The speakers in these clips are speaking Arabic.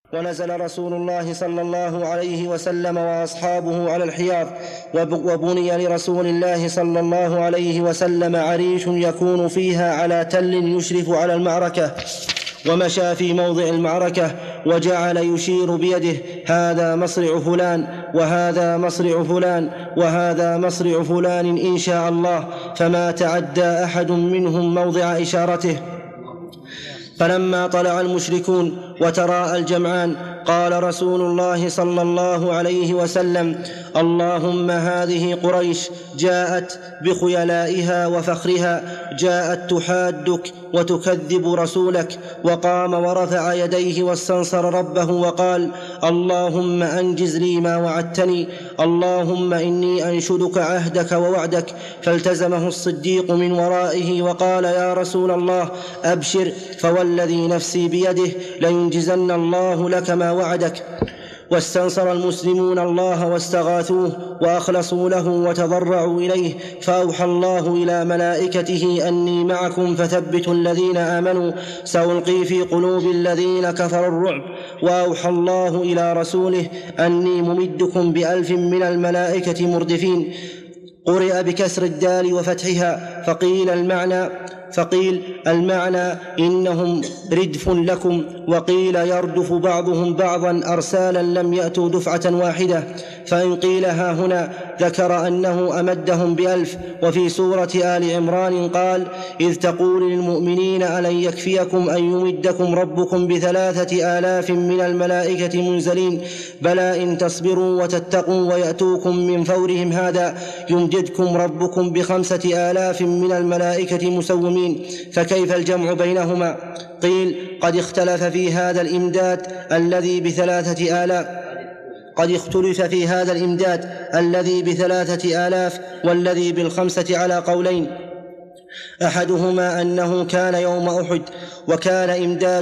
ونزل رسول الله صلى الله عليه وسلم وأصحابه على الحياض، وبني لرسول الله صلى الله عليه وسلم عريش يكون فيها على تل يشرف على المعركة، ومشى في موضع المعركة وجعل يشير بيده: هذا مصرع فلان، وهذا مصرع فلان، وهذا مصرع فلان إن شاء الله، فما تعدى أحد منهم موضع إشارته. فلما طلع المشركون وتراءى الجمعان قال رسول الله صلى الله عليه وسلم: اللهم هذه قريش جاءت بخيلائها وفخرها، جاءت تحادك وتكذب رسولك. وقام ورفع يديه واستنصر ربه وقال: اللهم أنجز لي ما وعدتني، اللهم إني أنشدك عهدك ووعدك. فالتزمه الصديق من ورائه وقال: يا رسول الله أبشر، فوالذي نفسي بيده لينجزن الله لك ما وعدك. واستنصر المسلمون الله واستغاثوه وأخلصوا له وتضرعوا إليه، فأوحى الله إلى ملائكته: أني معكم فثبتوا الذين آمنوا، سألقي في قلوب الذين كفروا الرعب. وأوحى الله إلى رسوله: أني ممدكم ب1000 من الملائكة مردفين. قرئ بكسر الدال وفتحها، فقيل المعنى إنهم ردف لكم، وقيل يردف بعضهم بعضا أرسالا لم يأتوا دفعة واحدة. فإن قيل ها هنا ذكر أنه أمدهم ب1000. وفي سورة آل عمران قال: إذ تقول للمؤمنين ألن يكفيكم أن يمدكم ربكم ب3000 من الملائكة منزلين، بلى إن تصبروا وتتقوا ويأتوكم من فورهم هذا يمددكم ربكم ب5000 من الملائكة مسومين. فكيف الجمع بينهما؟ قيل: قد اختلف في هذا الإمداد الذي ب3000 والذي ب5 على قولين. أحدهما أنه كان يوم أحد، وكان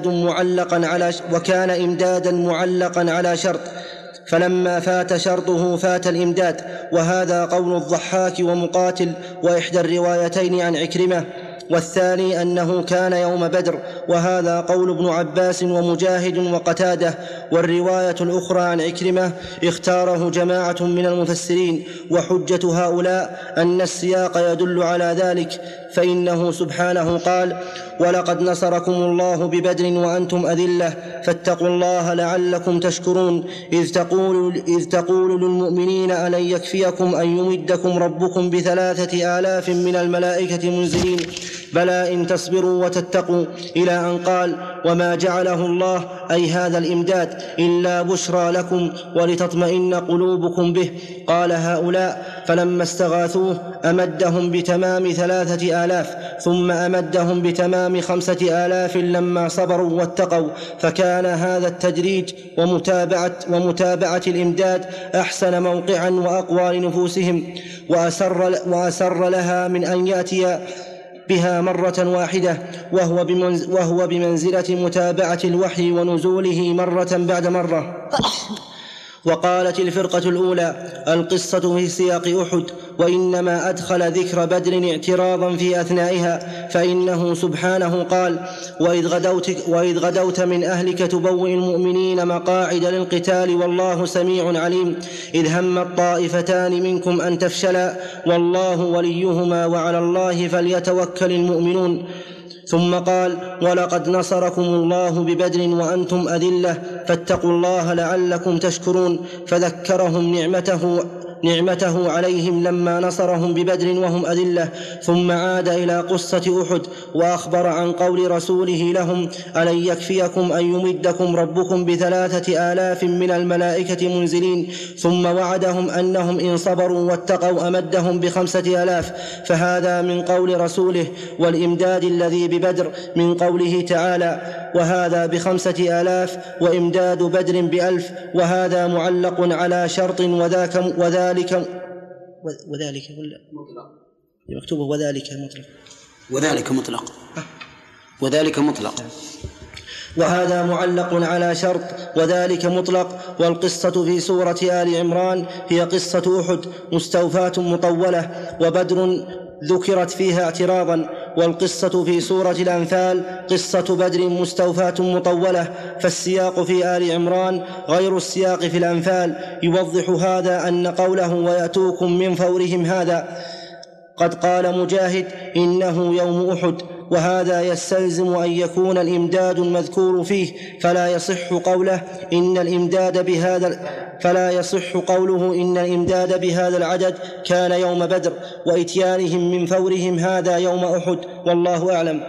إمدادا معلقا على شرط، فلما فات شرطه فات الإمداد. وهذا قول الضحاك ومقاتل وإحدى الروايتين عن عكرمة. والثاني أنه كان يوم بدر، وهذا قول ابن عباس ومجاهد وقتادة. والرواية الأخرى عن عكرمة اختاره جماعة من المفسرين، وحجة هؤلاء أن السياق يدل على ذلك، فإنه سبحانه قال: ولقد نصركم الله ببدر وأنتم أذلة فاتقوا الله لعلكم تشكرون، إذ تقول للمؤمنين ألن يكفيكم أن يمدكم ربكم ب3000 من الملائكة منزلين، بلى إن تصبروا وتتقوا، إلى أن قال: وما جعله الله أي هذا الإمداد إلا بشرى لكم ولتطمئن قلوبكم به. قال هؤلاء: فلما استغاثوه أمدهم بتمام 3000، ثم أمدهم بتمام 5000 لما صبروا واتقوا. فكان هذا التدريج ومتابعة الإمداد أحسن موقعا وأقوى لنفوسهم، وأسر لها من أن يأتي بها مرة واحدة، وهو بمنزلة متابعة الوحي ونزوله مرة بعد مرة. وقالت الفرقة الأولى: القصة في سياق أحد، وإنما أدخل ذكر بدر اعتراضا في أثنائها، فإنه سبحانه قال: وإذ غدوت من أهلك تبوئ المؤمنين مقاعد للقتال والله سميع عليم، إذ هم الطائفتان منكم أن تفشلا والله وليهما وعلى الله فليتوكل المؤمنون. ثم قال: ولقد نصركم الله ببدر وأنتم أذلة فاتقوا الله لعلكم تشكرون، فذكرهم نعمته عليهم لما نصرهم ببدر وهم أذلة. ثم عاد إلى قصة أحد وأخبر عن قول رسوله لهم: ألن يكفيكم أن يمدكم ربكم ب3000 من الملائكة منزلين، ثم وعدهم أنهم إن صبروا واتقوا أمدهم ب5000. فهذا من قول رسوله، والإمداد الذي ببدر من قوله تعالى: وهذا ب5000 وإمداد بدر ب1000. وهذا معلق على شرط وذلك مطلق. وهذا معلق على شرط وذلك مطلق. والقصة في سورة آل عمران هي قصة أحد مستوفاة مطولة، وبدر ذكرت فيها اعتراضا، والقصة في سورة الأنفال قصة بدر مستوفاة مطولة، فالسياق في آل عمران غير السياق في الأنفال. يوضح هذا أن قوله ويأتوكم من فورهم هذا قد قال مجاهد إنه يوم أحد، وهذا يستلزم أن يكون الإمداد المذكور فيه، فلا يصح قوله إن الإمداد بهذا العدد كان يوم بدر، وإتيانهم من فورهم هذا يوم أحد، والله أعلم.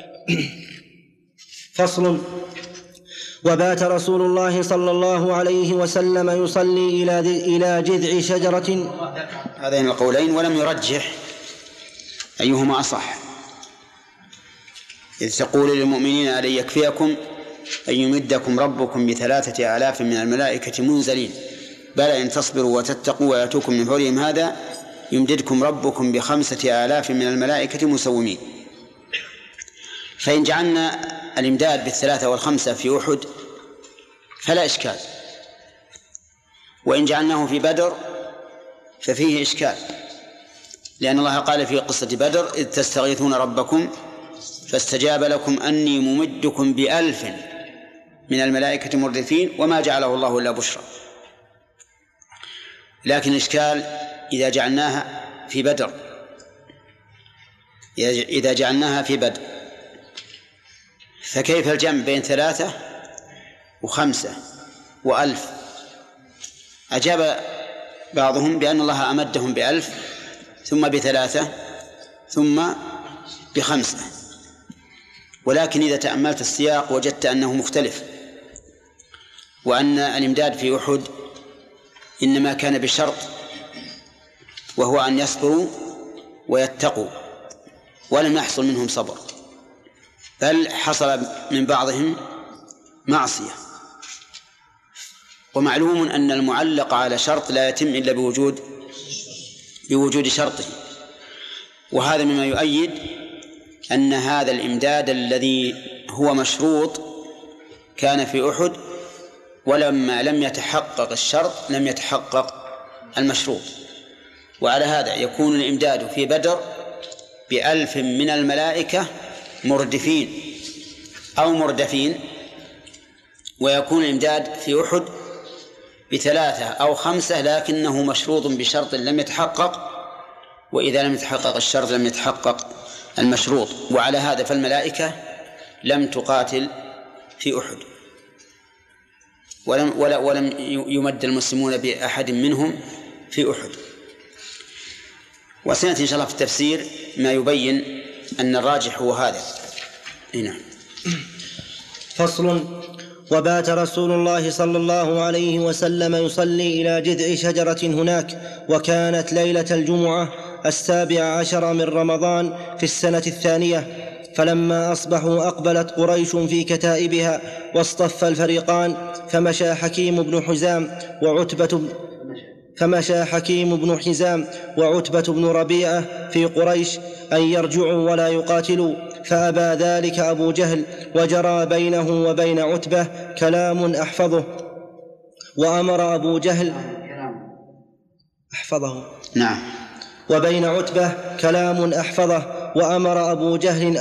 فصل. وبات رسول الله صلى الله عليه وسلم يصلي إلى جذع شجرة. هذين القولين ولم يرجح أيهما أصح، إذ تقول للمؤمنين ألن يكفيكم أن يمدكم ربكم ب3,000 من الملائكة منزلين، بل إن تصبروا وتتقوا ويأتوكم من فورهم هذا يمددكم ربكم ب5,000 من الملائكة مسومين. فإن جعلنا الإمداد ب3 و5 في أحد فلا إشكال، وإن جعلناه في بدر ففيه إشكال، لأن الله قال في قصة بدر إذ تستغيثون ربكم فاستجاب لكم أني ممدكم ب1000 من الملائكة مردفين وما جعله الله إلا بشرى. لكن الإشكال إذا جعلناها في بدر فكيف الجمع بين 3 و5 و1000؟ أجاب بعضهم بأن الله أمدهم ب1000 ثم ب3 ثم ب5، ولكن إذا تأملت السياق وجدت أنه مختلف، وأن الإمداد في أحد إنما كان بشرط، وهو أن يصبروا ويتقوا، ولم يحصل منهم صبر، بل حصل من بعضهم معصية. ومعلوم أن المعلق على شرط لا يتم إلا بوجود شرطه، وهذا مما يؤيد أن هذا الإمداد الذي هو مشروط كان في أحد، ولما لم يتحقق الشرط لم يتحقق المشروط. وعلى هذا يكون الإمداد في بدر ب1000 من الملائكة مردفين أو مردفين، ويكون الإمداد في أحد ب3 أو 5 لكنه مشروط بشرط لم يتحقق، وإذا لم يتحقق الشرط لم يتحقق المشروط. وعلى هذا فالملائكة لم تقاتل في أحد، ولم يمد المسلمون بأحد منهم في أحد. وسنأتي إن شاء الله في التفسير ما يبين أن الراجح هو هذا. هنا فصل. وبات رسول الله صلى الله عليه وسلم يصلي إلى جذع شجرة هناك، وكانت ليلة الجمعة 17 من رمضان في السنة 2. فلما أصبحوا أقبلت قريش في كتائبها واصطف الفريقان، فمشى حكيم بن حزام وعتبة بن ربيعة في قريش أن يرجعوا ولا يقاتلوا، فأبى ذلك أبو جهل، وجرى بينه وبين عتبة كلام أحفظه، وأمر أبو جهل أحفظه. نعم. وبين عتبة كلام أحفظه، وأمر أبو جهل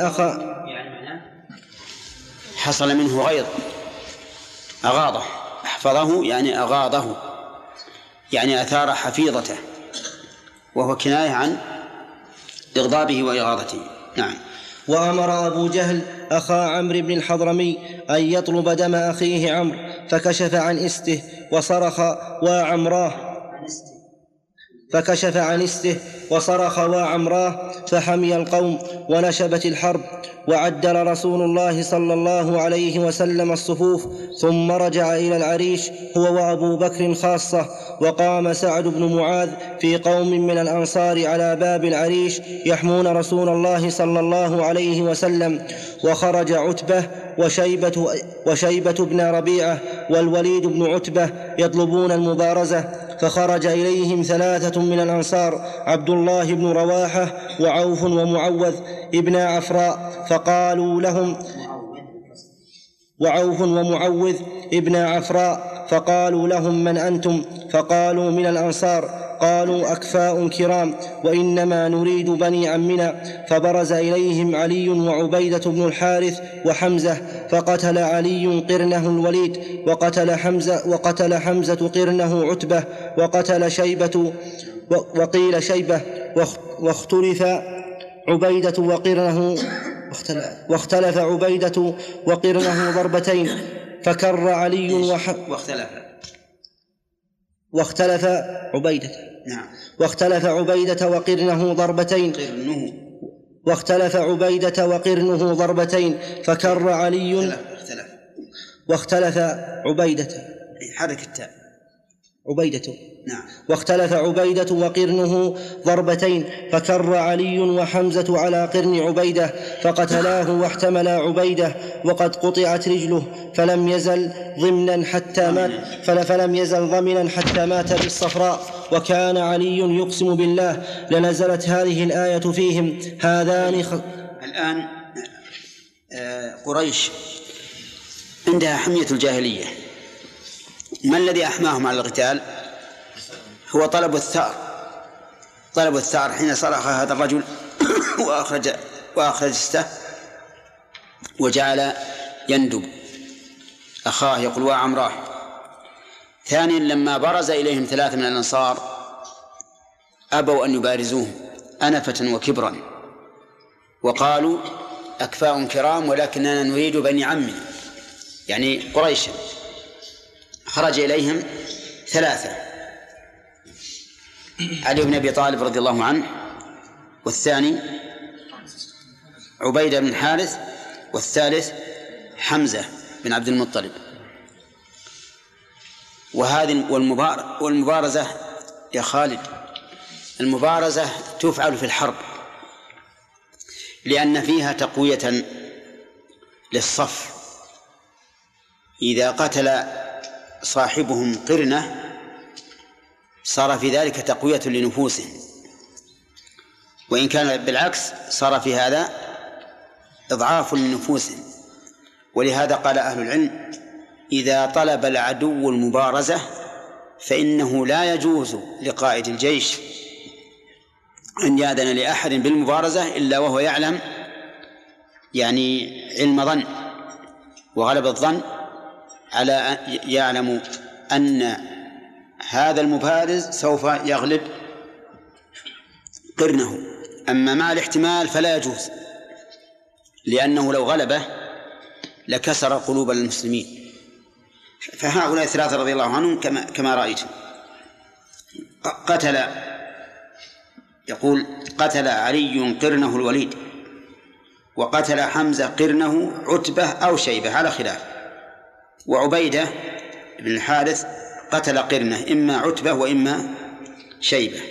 حصل منه غيظ، أغاضه. أحفظه يعني أغاضه، يعني أثار حفيظته، وهو كناية عن إغضابه وإغاظته. نعم. وأمر أبو جهل أخا عمرو بن الحضرمي أن يطلب دم أخيه عمرو، فكشف عن إسته وصرخ وعمراه، فحمي القوم ونشبت الحرب، وعدل رسول الله صلى الله عليه وسلم الصفوف، ثم رجع إلى العريش هو وأبو بكر خاصة، وقام سعد بن معاذ في قوم من الأنصار على باب العريش يحمون رسول الله صلى الله عليه وسلم، وخرج عتبة وشيبة بن ربيعة والوليد بن عتبة يطلبون المبارزة، فخرج إليهم 3 من الأنصار عبد الله بن رواحة وعوف ومعوذ ابن عفراء، فقالوا لهم من أنتم؟ فقالوا من الأنصار. قالوا أكفاء كرام وإنما نريد بني عمنا. فبرز إليهم علي وعبيدة بن الحارث وحمزة، فقتل علي قرنه الوليد، وقتل حمزة قرنه عتبة، وقتل شيبة وقيل شيبة، واختلف عبيدة وقرنه ضربتين، فكر علي واختلف عبيدة نعم. واختلف عبيدة وقرنه ضربتين فكر علي واختلف عبيدة حرك التاء عبيدة نعم. واختلف عبيدة وقرنه ضربتين فكر علي وحمزة على قرن عبيدة فقتلاه واحتملا عبيدة وقد قطعت رجله فلم يزل ضمنا حتى مات بالصفراء. وكان علي يقسم بالله لنزلت هذه الآية فيهم هذان الآن قريش عندها حمية الجاهلية. ما الذي أحماهم على القتال؟ هو طلب الثأر حين صرخ هذا الرجل وأخرج استه وجعل يندب أخاه يقول وعمراه. ثانيا لما برز إليهم 3 من الأنصار أبوا أن يبارزوه أنفة وكبرا وقالوا أكفاء كرام ولكننا نريد بني عمنا، يعني قريش. خرج إليهم 3: علي بن أبي طالب رضي الله عنه، والثاني عبيدة بن الحارث، والثالث حمزة بن عبد المطلب. وهذه والمبارزة يا خالد، المبارزة تفعل في الحرب لأن فيها تقوية للصف. إذا قتل صاحبهم قرنة صار في ذلك تقوية لنفوسهم، وإن كان بالعكس صار في هذا إضعاف لنفوسهم. ولهذا قال أهل العلم إذا طلب العدو المبارزة فإنه لا يجوز لقائد الجيش أن يأذن لأحد بالمبارزة إلا وهو يعلم، يعني علم ظن وغلب الظن على يعلم أن هذا المبارز سوف يغلب قرنه. أما مع الاحتمال فلا يجوز، لأنه لو غلبه لكسر قلوب المسلمين. فهؤلاء 3 رضي الله عنهم كما رأيت. قتل علي قرنه الوليد، وقتل حمزة قرنه عتبة أو شيبة على خلاف، وعبيدة بن الحارث قتل قرنه إما عتبة وإما شيبة.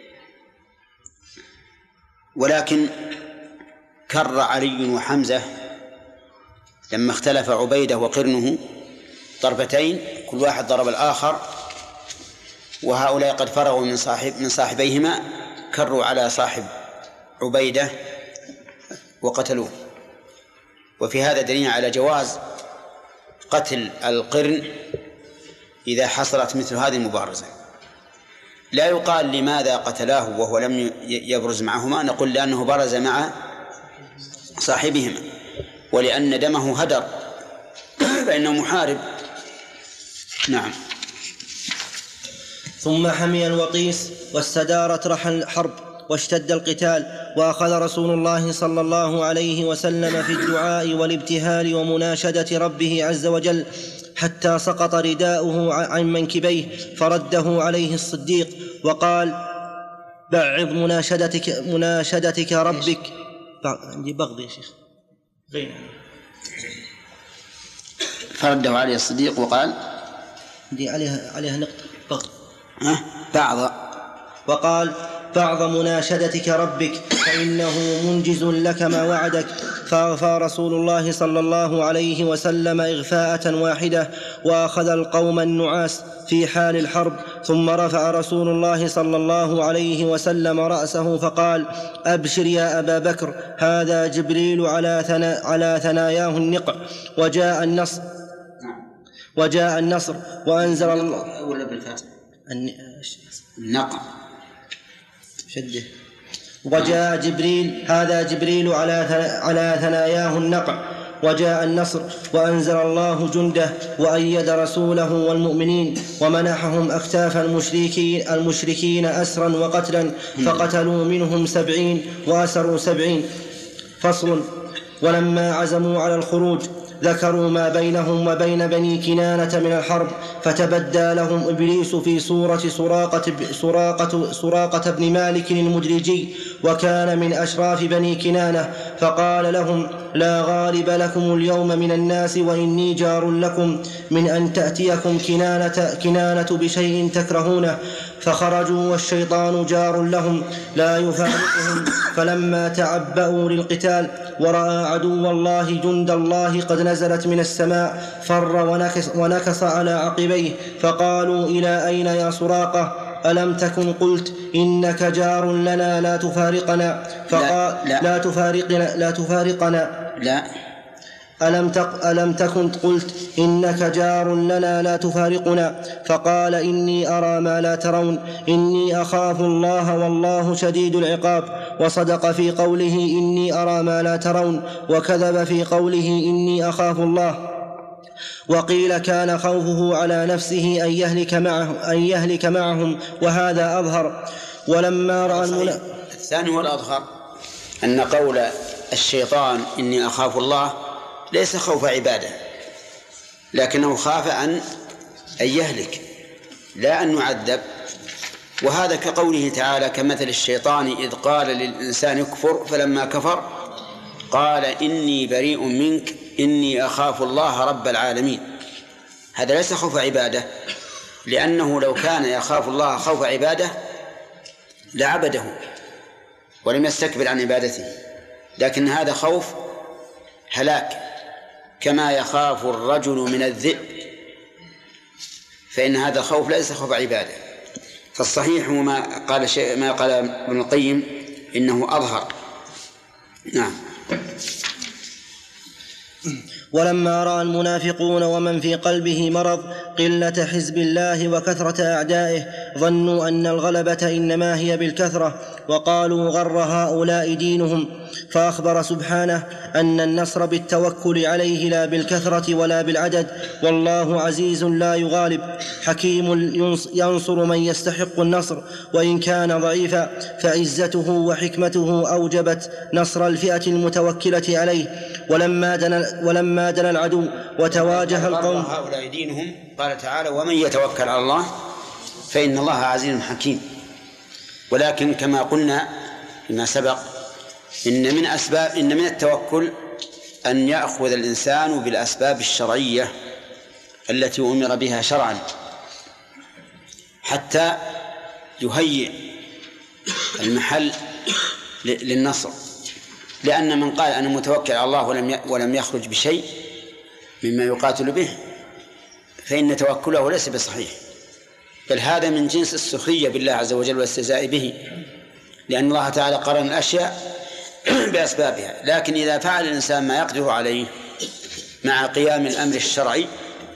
ولكن كر علي وحمزة لما اختلف عبيدة وقرنه ضربتين، كل واحد ضرب الآخر، وهؤلاء قد فرغوا من صاحبيهما، كروا على صاحب عبيدة وقتلوه. وفي هذا دليل على جواز قتل القرن إذا حصلت مثل هذه المبارزة. لا يقال لماذا قتلاه وهو لم يبرز معهما، نقول لأنه برز مع صاحبهما ولأن دمه هدر فإنه محارب. نعم. ثم حمي الوقيس واستدارت رحى الحرب واشتد القتال، وأخذ رسول الله صلى الله عليه وسلم في الدعاء والابتهال ومناشدة ربه عز وجل حتى سقط رداؤه عن منكبيه، فرده عليه الصديق وقال بعض مناشدتك ربك. عندي بغض يا شيخ. فرده عليه الصديق وقال عندي عليها نقطة بغض. وقال بعض مناشدتك ربك فإنه منجز لك ما وعدك. فأغفى رسول الله صلى الله عليه وسلم إغفاءة واحدة وأخذ القوم النعاس في حال الحرب. ثم رفع رسول الله صلى الله عليه وسلم رأسه فقال أبشر يا أبا بكر، هذا جبريل على ثناياه النقع، وجاء النصر وأنزل الله ولا بالفاتح النقع شده. وجاء جبريل، هذا جبريل على ثناياه النقع، وجاء النصر، وأنزل الله جنده، وأيد رسوله والمؤمنين، ومنحهم أكتاف المشركين أسرا وقتلا، فقتلوا منهم 70 وأسروا 70. فصل. ولما عزموا على الخروج ذكروا ما بينهم وبين بني كنانة من الحرب، فتبدى لهم إبليس في صورة سراقة بن مالك المدلجي، وكان من أشراف بني كنانة، فقال لهم: لا غالب لكم اليوم من الناس، وإني جار لكم، من أن تأتيكم كنانة بشيء تكرهونه. فخرجوا والشيطان جار لهم لا يفارقهم. فلما تعبأوا للقتال ورأى عدو الله جند الله قد نزلت من السماء، فر ونكص على عقبيه، فقالوا: إلى أين يا سراقة؟ ألم تكن قلت إنك جار لنا لا تفارقنا؟ فقال: لا تفارقنا. لا. ألم تكن قلت إنك جار لنا لا تفارقنا؟ فقال: إني أرى ما لا ترون، إني أخاف الله والله شديد العقاب. وصدق في قوله إني أرى ما لا ترون، وكذب في قوله إني أخاف الله. وقيل كان خوفه على نفسه أن يهلك معهم، وهذا أظهر. ولما رأى الثاني هو الأظهر، أن قول الشيطان إني أخاف الله ليس خوف عبادة، لكنه خاف أن يهلك، لا أن يعذب. وهذا كقوله تعالى: كمثل الشيطان إذ قال للإنسان اكفر فلما كفر قال إني بريء منك إني أخاف الله رب العالمين. هذا ليس خوف عبادة، لأنه لو كان يخاف الله خوف عبادة لعبده ولم يستكبر عن عبادته، لكن هذا خوف هلاك، كما يخاف الرجل من الذئب، فإن هذا الخوف ليس خوف عبادة. فالصحيح ما قال ابن القيم إنه أظهر. نعم. ولما رأى المنافقون ومن في قلبه مرض قلة حزب الله وكثرة أعدائه ظنوا أن الغلبة إنما هي بالكثرة، وقالوا غر هؤلاء دينهم. فأخبر سبحانه أن النصر بالتوكل عليه لا بالكثرة ولا بالعدد، والله عزيز لا يغالب، حكيم ينصر من يستحق النصر وإن كان ضعيفا، فعزته وحكمته أوجبت نصر الفئة المتوكلة عليه. ولما دنا العدو وتواجه القوم هؤلاء دينهم، قال تعالى: ومن يتوكل على الله فإن الله عزيز حكيم. ولكن كما قلنا فيما سبق إن من التوكل أن يأخذ الإنسان بالأسباب الشرعية التي أمر بها شرعا حتى يهيئ المحل للنصر. لأن من قال أنا متوكل على الله ولم يخرج بشيء مما يقاتل به فإن توكله ليس بصحيح، بل هذا من جنس السخرية بالله عز وجل والاستهزاء به، لأن الله تعالى قرن الأشياء بأسبابها. لكن إذا فعل الإنسان ما يقدر عليه مع قيام الأمر الشرعي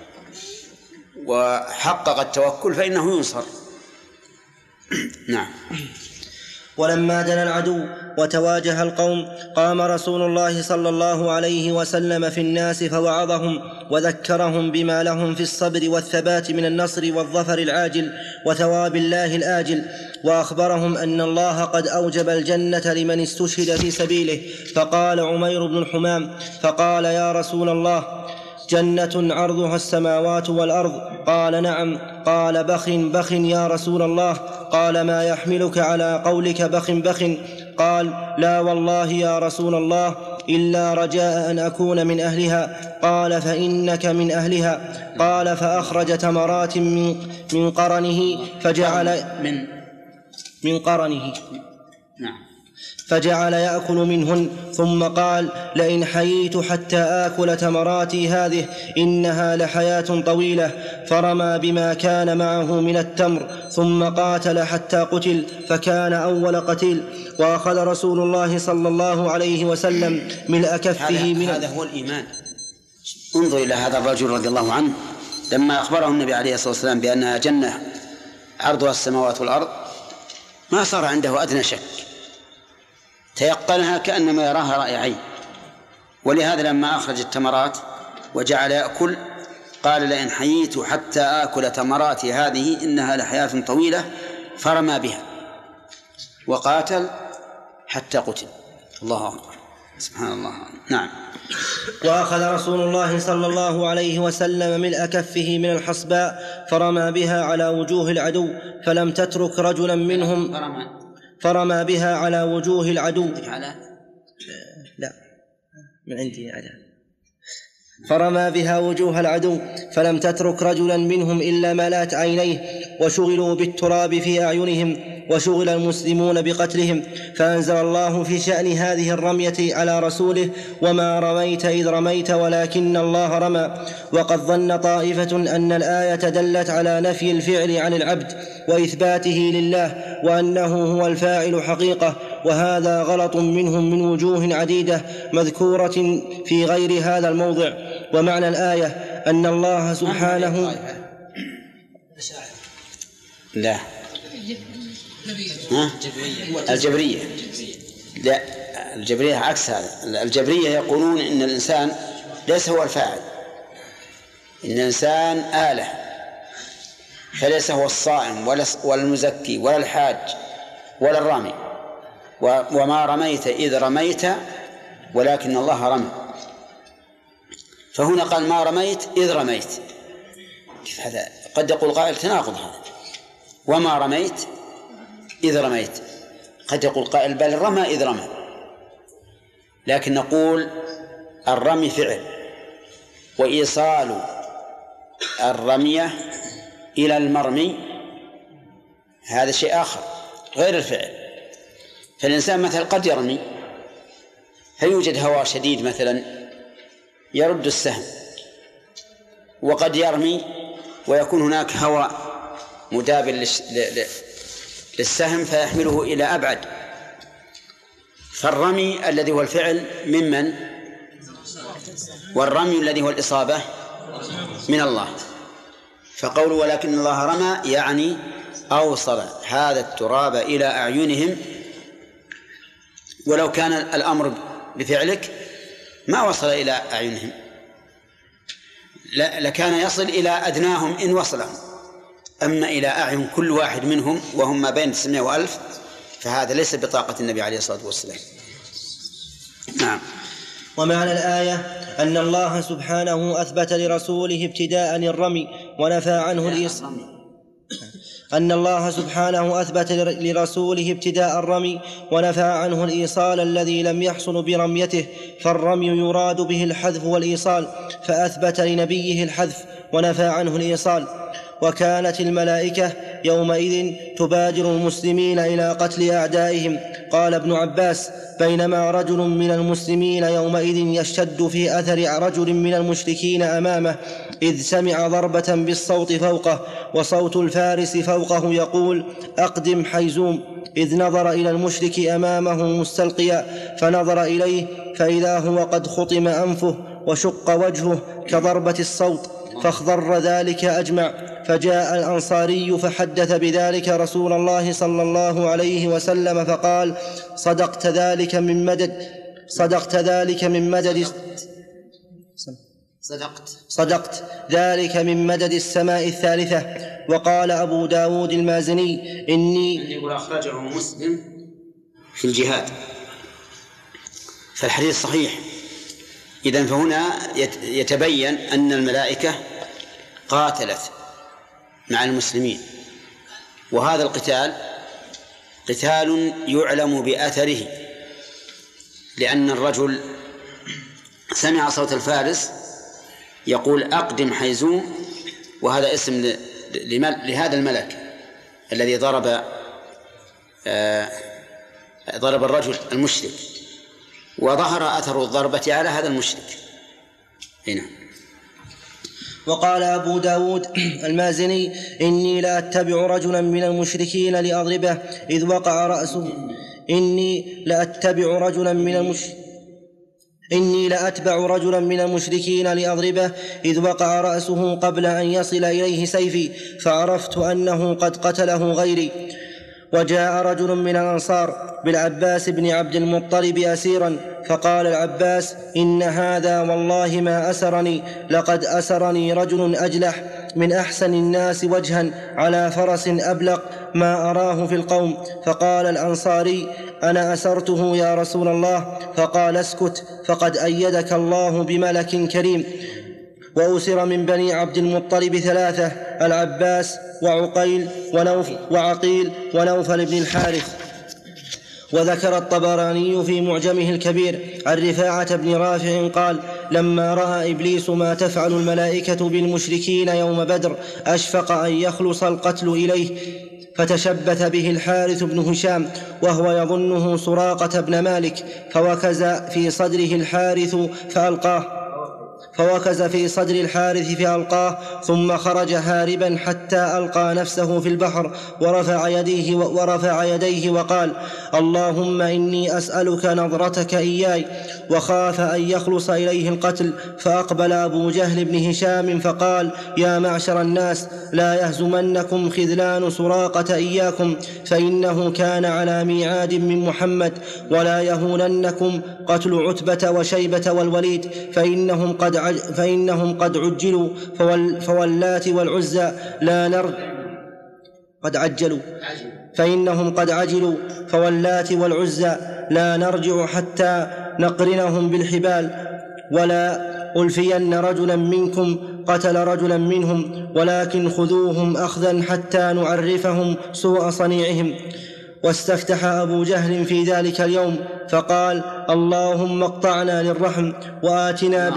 وحقق التوكل فإنه ينصر. نعم. ولما دنا العدو وتواجه القوم قام رسول الله صلى الله عليه وسلم في الناس فوعظهم وذكرهم بما لهم في الصبر والثبات من النصر والظفر العاجل وثواب الله الآجل، وأخبرهم أن الله قد أوجب الجنة لمن استشهد في سبيله. فقال عمير بن الحمام: فقال: يا رسول الله، جنة عرضها السماوات والأرض؟ قال: نعم. قال: بخ بخ يا رسول الله؟ قال: ما يحملك على قولك بخ بخ؟ قال: لا والله يا رسول الله، إلا رجاء أن أكون من أهلها. قال: فإنك من أهلها. قال: فأخرج تمرات من قرنه فجعل من قرنه فجعل يأكل منهن، ثم قال: لئن حييت حتى آكل تمراتي هذه إنها لحياة طويلة. فرمى بما كان معه من التمر ثم قاتل حتى قتل، فكان أول قتيل. وأخذ رسول الله صلى الله عليه وسلم ملء كفه من هذا هو الإيمان. انظر إلى هذا الرجل رضي الله عنه لما أخبره النبي عليه الصلاة والسلام بأنها جنة عرضها السماوات والأرض، ما صار عنده أدنى شك، تيقنها كأنما يراها رأي عين. ولهذا لما أخرج التمرات وجعل يأكل قال لئن حييت حتى آكل تمرات هذه إنها لحياة طويلة، فرمى بها وقاتل حتى قتل. الله أكبر، سبحان الله. نعم. وأخذ رسول الله صلى الله عليه وسلم ملء كفه من الحصباء فرمى بها على وجوه العدو فلم تترك رجلا منهم. فرمى بها على وجوه العدو. لا من عندي على. فرمى بها وجوه العدو فلم تترك رجلا منهم إلا ملأت عينيه، وشغلوا بالتراب في أعينهم، وشغل المسلمون بقتلهم. فأنزل الله في شأن هذه الرمية على رسوله: وما رميت إذ رميت ولكن الله رمى. وقد ظن طائفة أن الآية دلت على نفي الفعل عن العبد وإثباته لله، وأنه هو الفاعل حقيقة، وهذا غلط منهم من وجوه عديدة مذكورة في غير هذا الموضع. ومعنى الآية أن الله سبحانه لا الجبرية. لا، الجبرية عكس هذا. الجبرية يقولون إن الإنسان ليس هو الفاعل، إن الإنسان آلة، فليس هو الصائم ولا المزكي ولا الحاج ولا الرامي. وما رميت إذ رميت ولكن الله رمى. فهنا قال ما رميت إذ رميت. كيف هذا؟ قد يقول قائل تناقض هذا. وما رميت إذ رميت، قد يقول قائل بل رمى إذ رمى. لكن نقول الرمي فعل، وإيصال الرمية إلى المرمي هذا شيء آخر غير الفعل. فالإنسان مثلا قد يرمي فيوجد هواء شديد مثلا يرد السهم، وقد يرمي ويكون هناك هواء مدابر للسهم فيحمله إلى أبعد. فالرمي الذي هو الفعل ممن؟ والرمي الذي هو الإصابة من الله. فقوله ولكن الله رمى يعني أوصل هذا التراب إلى أعينهم. ولو كان الأمر بفعلك ما وصل إلى أعينهم، لكان يصل إلى أدناهم إن وصلهم. أما إلى أعين كل واحد منهم وهم ما بين 900 و1000 فهذا ليس بطاقة النبي عليه الصلاة والسلام. نعم. ومعنى الآية أن الله سبحانه أثبت لرسوله ابتداء الرمي ونفى عنه الإيصال. أن الله سبحانه أثبت لرسوله ابتداء الرمي ونفى عنه الإيصال الذي لم يحصل برميته، فالرمي يراد به الحذف والإيصال، فأثبت لنبيه الحذف ونفى عنه الإيصال. وكانت الملائكة يومئذ تبادر المسلمين إلى قتل أعدائهم. قال ابن عباس: بينما رجل من المسلمين يومئذ يشتد في أثر رجل من المشركين أمامه، إذ سمع ضربة بالصوت فوقه، وصوت الفارس فوقه يقول: أقدم حيزوم، إذ نظر إلى المشرك أمامه مستلقيا، فنظر إليه فإذا هو قد خطم أنفه وشق وجهه كضربة الصوت، فاخضر ذلك أجمع. فجاء الأنصاري فحدث بذلك رسول الله صلى الله عليه وسلم فقال: صدقت ذلك من مدد السماء الثالثة. وقال أبو داود المازني: إني أخرجه مسلم في الجهاد. فالحديث صحيح. إذن فهنا يتبين أن الملائكة قاتلت مع المسلمين، وهذا القتال قتال يعلم بأثره، لأن الرجل سمع صوت الفارس يقول: أقدم حيزوم، وهذا اسم لهذا الملك الذي ضرب الرجل المشرك، وظهر أثر الضربة على هذا المشرك هنا. وقال أبو داود المازني: إني لأتبع رجلا من المشركين لأضربه إذ وقع رأسه إني لأتبع رجلا من المشركين لأضربه إذ وقع رأسه قبل أن يصل إليه سيفي، فعرفت أنه قد قتله غيري. وجاء رجل من الأنصار بالعباس بن عبد المطلب أسيرا، فقال العباس: إن هذا والله ما أسرني، لقد أسرني رجل أجلح من أحسن الناس وجها على فرس أبلق ما أراه في القوم. فقال الأنصاري: أنا أسرته يا رسول الله. فقال: اسكت، فقد أيدك الله بملك كريم. وأسر من بني عبد المطلب 3: العباس وعقيل ونوفل بن الحارث. وذكر الطبراني في معجمه الكبير عن رفاعة بن رافع قال: لما رأى إبليس ما تفعل الملائكة بالمشركين يوم بدر أشفق أن يخلص القتل إليه، فتشبث به الحارث بن هشام وهو يظنه سراقة بن مالك، فوكز في صدر الحارث فألقاه، ثم خرج هاربا حتى ألقى نفسه في البحر ورفع يديه وقال: اللهم إني أسألك نظرتك إياي، وخاف أن يخلص إليه القتل. فأقبل أبو جهل بن هشام فقال: يا معشر الناس، لا يهزمنكم خذلان سراقة إياكم، فإنه كان على ميعاد من محمد، ولا يهوننكم قتل عتبة وشيبة والوليد، فإنهم قد عجلوا، فواللات والعزى لا نرجع حتى نقرنهم بالحبال، ولا ألفين رجلا منكم قتل رجلا منهم، ولكن خذوهم أخذا حتى نعرفهم سوء صنيعهم. واستفتح أبو جهل في ذلك اليوم فقال: اللهم اقطعنا للرحم وآتنا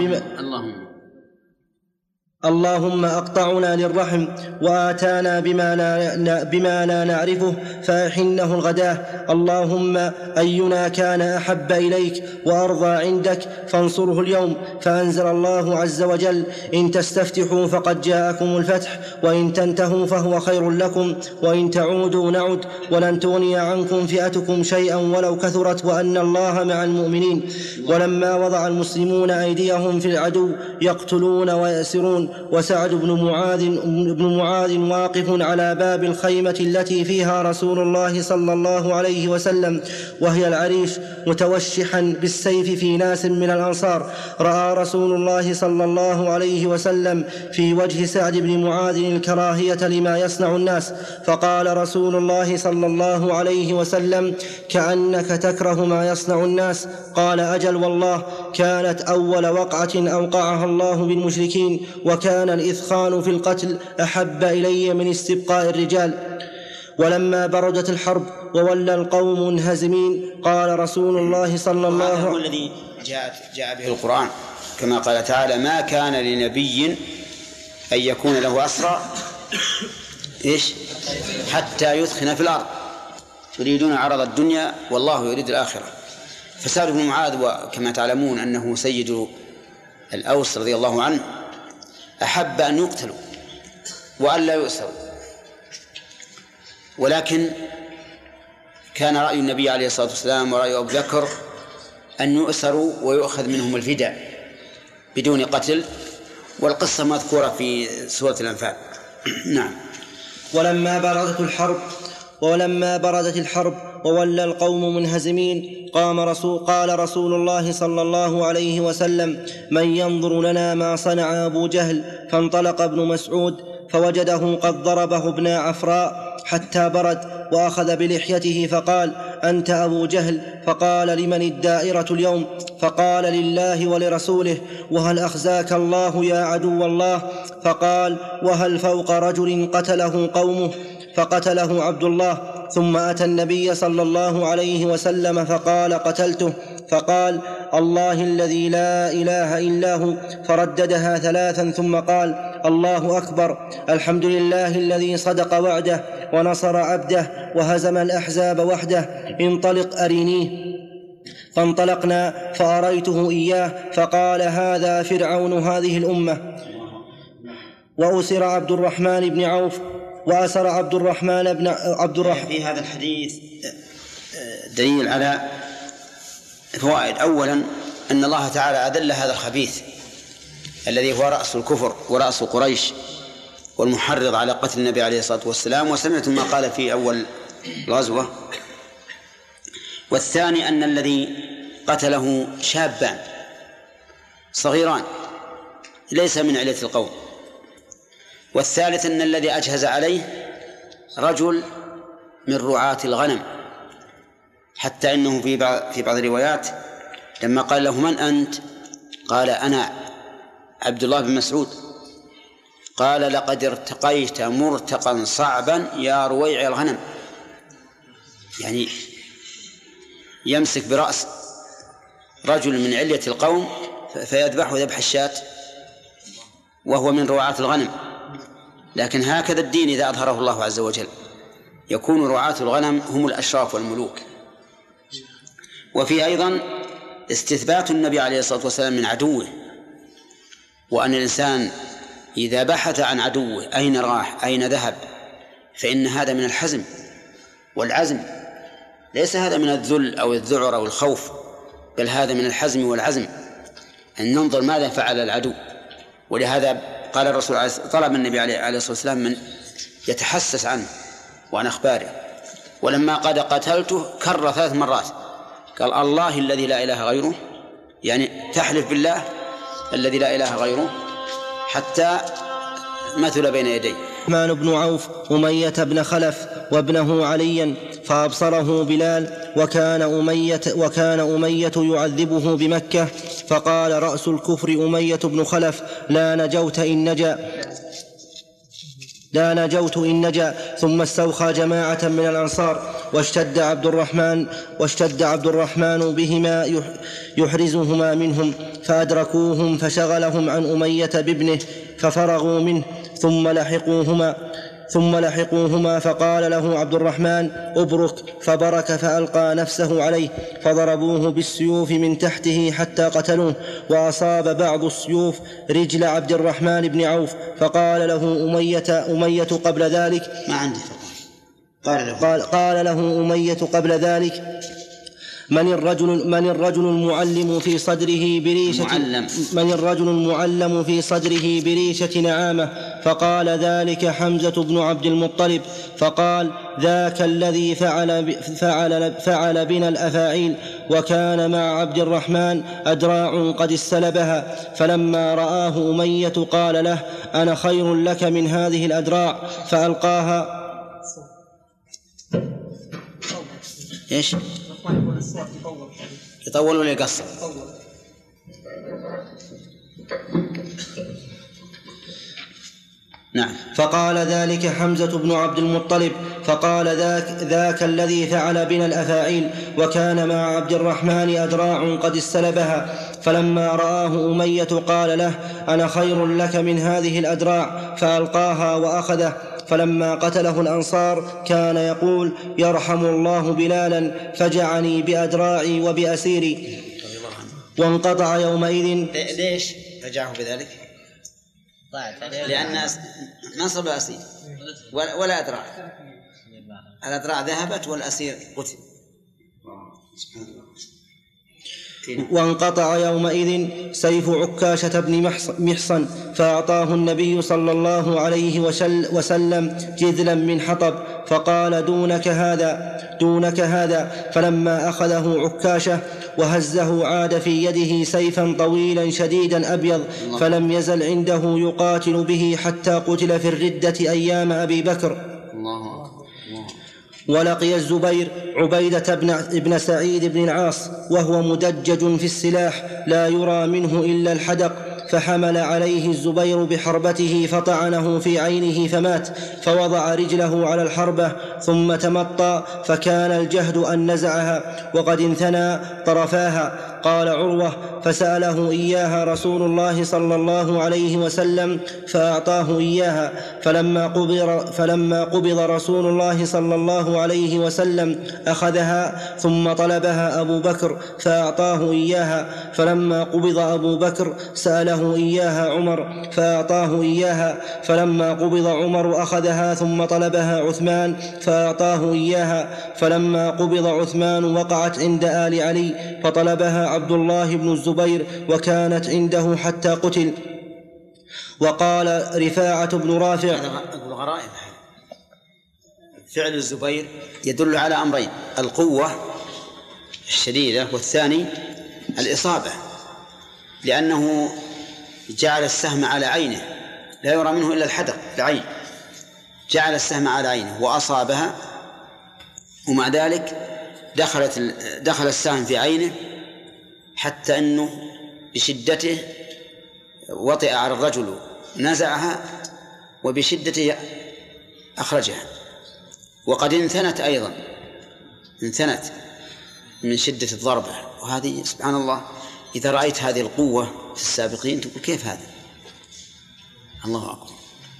اللهم أقطعنا للرحم وآتانا بما لا نعرفه فأحنه الغداه. اللهم أينا كان أحب إليك وأرضى عندك فانصره اليوم. فأنزل الله عز وجل: إن تستفتحوا فقد جاءكم الفتح، وإن تنتهوا فهو خير لكم، وإن تعودوا نعد، ولن تغني عنكم فئتكم شيئا ولو كثرت، وأن الله مع المؤمنين. ولما وضع المسلمون أيديهم في العدو يقتلون ويأسرون، وسعد بن معاذ واقف على باب الخيمة التي فيها رسول الله صلى الله عليه وسلم وهي العريش متوشحا بالسيف في ناس من الأنصار، رأى رسول الله صلى الله عليه وسلم في وجه سعد بن معاذ الكراهية لما يصنع الناس، فقال رسول الله صلى الله عليه وسلم: كأنك تكره ما يصنع الناس. قال: أجل والله، كانت أول وقعة أوقعها الله بالمشركين، وكان الإثخان في القتل أحب إلي من استبقاء الرجال. ولما بردت الحرب وولى القوم منهزمين قال رسول الله صلى الله عليه وسلم: هذا هو الذي جاء به القرآن، كما قال تعالى: ما كان لنبي أن يكون له أسرى حتى يثخن في الأرض يريدون عرض الدنيا والله يريد الآخرة. فسعد بن معاذ، وكما تعلمون أنه سيد الأوس رضي الله عنه، أحب أن يقتلوا وأن لا يؤسروا، ولكن كان رأي النبي عليه الصلاة والسلام ورأي أبو بكر أن يؤسروا ويؤخذ منهم الفداء بدون قتل، والقصة مذكورة في سورة الأنفال. نعم. ولما بردت الحرب وولى القوم منهزمين قال رسول الله صلى الله عليه وسلم: من ينظر لنا ما صنع أبو جهل؟ فانطلق ابن مسعود فوجده قد ضربه ابن عفراء حتى برد، وأخذ بلحيته فقال: أنت أبو جهل؟ فقال: لمن الدائرة اليوم؟ فقال: لله ولرسوله. وهل أخزاك الله يا عدو الله؟ فقال: وهل فوق رجل قتله قومه؟ فقتله عبد الله. ثم أتى النبي صلى الله عليه وسلم فقال: قتلته. فقال: الله الذي لا إله إلا هو. فرددها 3 ثم قال: الله أكبر، الحمد لله الذي صدق وعده ونصر عبده وهزم الأحزاب وحده، انطلق أرينيه. فانطلقنا فأريته إياه فقال: هذا فرعون هذه الأمة. وأسر عبد الرحمن بن عوف وأسر عبد الرحمن في هذا الحديث دليل على فوائد. أولا أن الله تعالى أذل هذا الخبيث الذي هو رأس الكفر ورأس قريش والمحرض على قتل النبي عليه الصلاة والسلام. وسمعتم ما قال في أول الغزوة. والثاني أن الذي قتله شابان صغيران ليس من علة القوم. والثالث أن الذي أجهز عليه رجل من رعاة الغنم، حتى إنه في بعض الروايات لما قال له من أنت قال أنا عبد الله بن مسعود، قال لقد ارتقيت مرتقا صعبا يا رويع الغنم، يعني يمسك برأس رجل من علية القوم فيذبحه ذبح الشاة وهو من رعاة الغنم. لكن هكذا الدين إذا أظهره الله عز وجل يكون رعاة الغنم هم الأشراف والملوك. وفي أيضا استثبات النبي عليه الصلاة والسلام من عدوه، وأن الإنسان إذا بحث عن عدوه أين راح أين ذهب فإن هذا من الحزم والعزم، ليس هذا من الذل أو الذعر أو الخوف، بل هذا من الحزم والعزم، أن ننظر ماذا فعل العدو. ولهذا قال الرسول طلب النبي عليه الصلاة والسلام من يتحسس عنه وعن أخباره، ولما قد قتلته كرر 3 مرات قال الله الذي لا إله غيره، يعني تحلف بالله الذي لا إله غيره حتى مثل بين يديه. الرحمن بن عوف أمية بن خلف وابنه عليا فأبصره بلال وكان أمية يعذبه بمكة، فقال رأس الكفر أمية بن خلف لا نجوت إن نجا. ثم استوخى جماعة من الأنصار واشتد عبد الرحمن بهما يحرزهما منهم، فأدركوهم فشغلهم عن أمية بابنه ففرغوا منه، ثم لحقوهما فقال له عبد الرحمن أبرك، فبرك فألقى نفسه عليه فضربوه بالسيوف من تحته حتى قتلوه، وأصاب بعض السيوف رجل عبد الرحمن بن عوف، فقال له أمية قبل ذلك ما عندي قال له أمية قبل ذلك من الرجل المعلم في صدره بريشة نعامة؟ فقال ذلك حمزة بن عبد المطلب، فقال ذاك الذي فعل بنا الأفاعيل، وكان مع عبد الرحمن أدراع قد استلبها، فلما رآه أمية قال له أنا خير لك من هذه الأدراع، فألقاها. إيش؟ يطول ولا يقصر؟ نعم. فقال ذلك حمزة بن عبد المطلب، فقال ذاك الذي فعل بنا الأفاعيل، وكان مع عبد الرحمن أدراع قد استلبها، فلما رآه أمية قال له أنا خير لك من هذه الأدراع، فألقاها وأخذه. فلما قتله الأنصار كان يقول يرحم الله بلالا فجعني بأدراعي وبأسيري. وانقطع يومئذ. ليش فجعه بذلك؟ لأن نصب أسير ولا أدراع، الأدراع ذهبت والأسير قتل. وانقطع يومئذ سيف عكاشة بن محصن، فأعطاه النبي صلى الله عليه وسلم جذلا من حطب، فقال دونك هذا. فلما أخذه عكاشة وهزه عاد في يده سيفا طويلا شديدا أبيض، فلم يزل عنده يقاتل به حتى قتل في الردة أيام أبي بكر. ولقي الزبير عبيدة بن سعيد بن العاص وهو مدجج في السلاح لا يرى منه إلا الحدق، فحمل عليه الزبير بحربته فطعنه في عينه فمات، فوضع رجله على الحربة ثم تمطى، فكان الجهد أن نزعها وقد انثنى طرفاها. قال عروة فسأله إياها رسول الله صلى الله عليه وسلم فأعطاه إياها، فلما قبض رسول الله صلى الله عليه وسلم أخذها، ثم طلبها أبو بكر فأعطاه إياها، فلما قبض أبو بكر سأله إياها عمر فأعطاه إياها، فلما قبض عمر أخذها ثم طلبها عثمان فأعطاه إياها، فلما قبض عثمان وقعت عند آل علي فطلبها عبد الله بن الزبير وكانت عنده حتى قتل. وقال رفاعة بن رافع الغرائب فعل الزبير يدل على أمرين: القوة الشديدة، والثاني الإصابة، لأنه جعل السهم على عينه، لا يرى منه إلا الحدق العين، جعل السهم على عينه وأصابها، ومع ذلك دخل السهم في عينه حتى أنه بشدته وطئ على الرجل، نزعها وبشدته أخرجها، وقد انثنت أيضا، انثنت من شدة الضربة. وهذه سبحان الله، إذا رأيت هذه القوة في السابقين تقول كيف هذا؟ الله أكبر.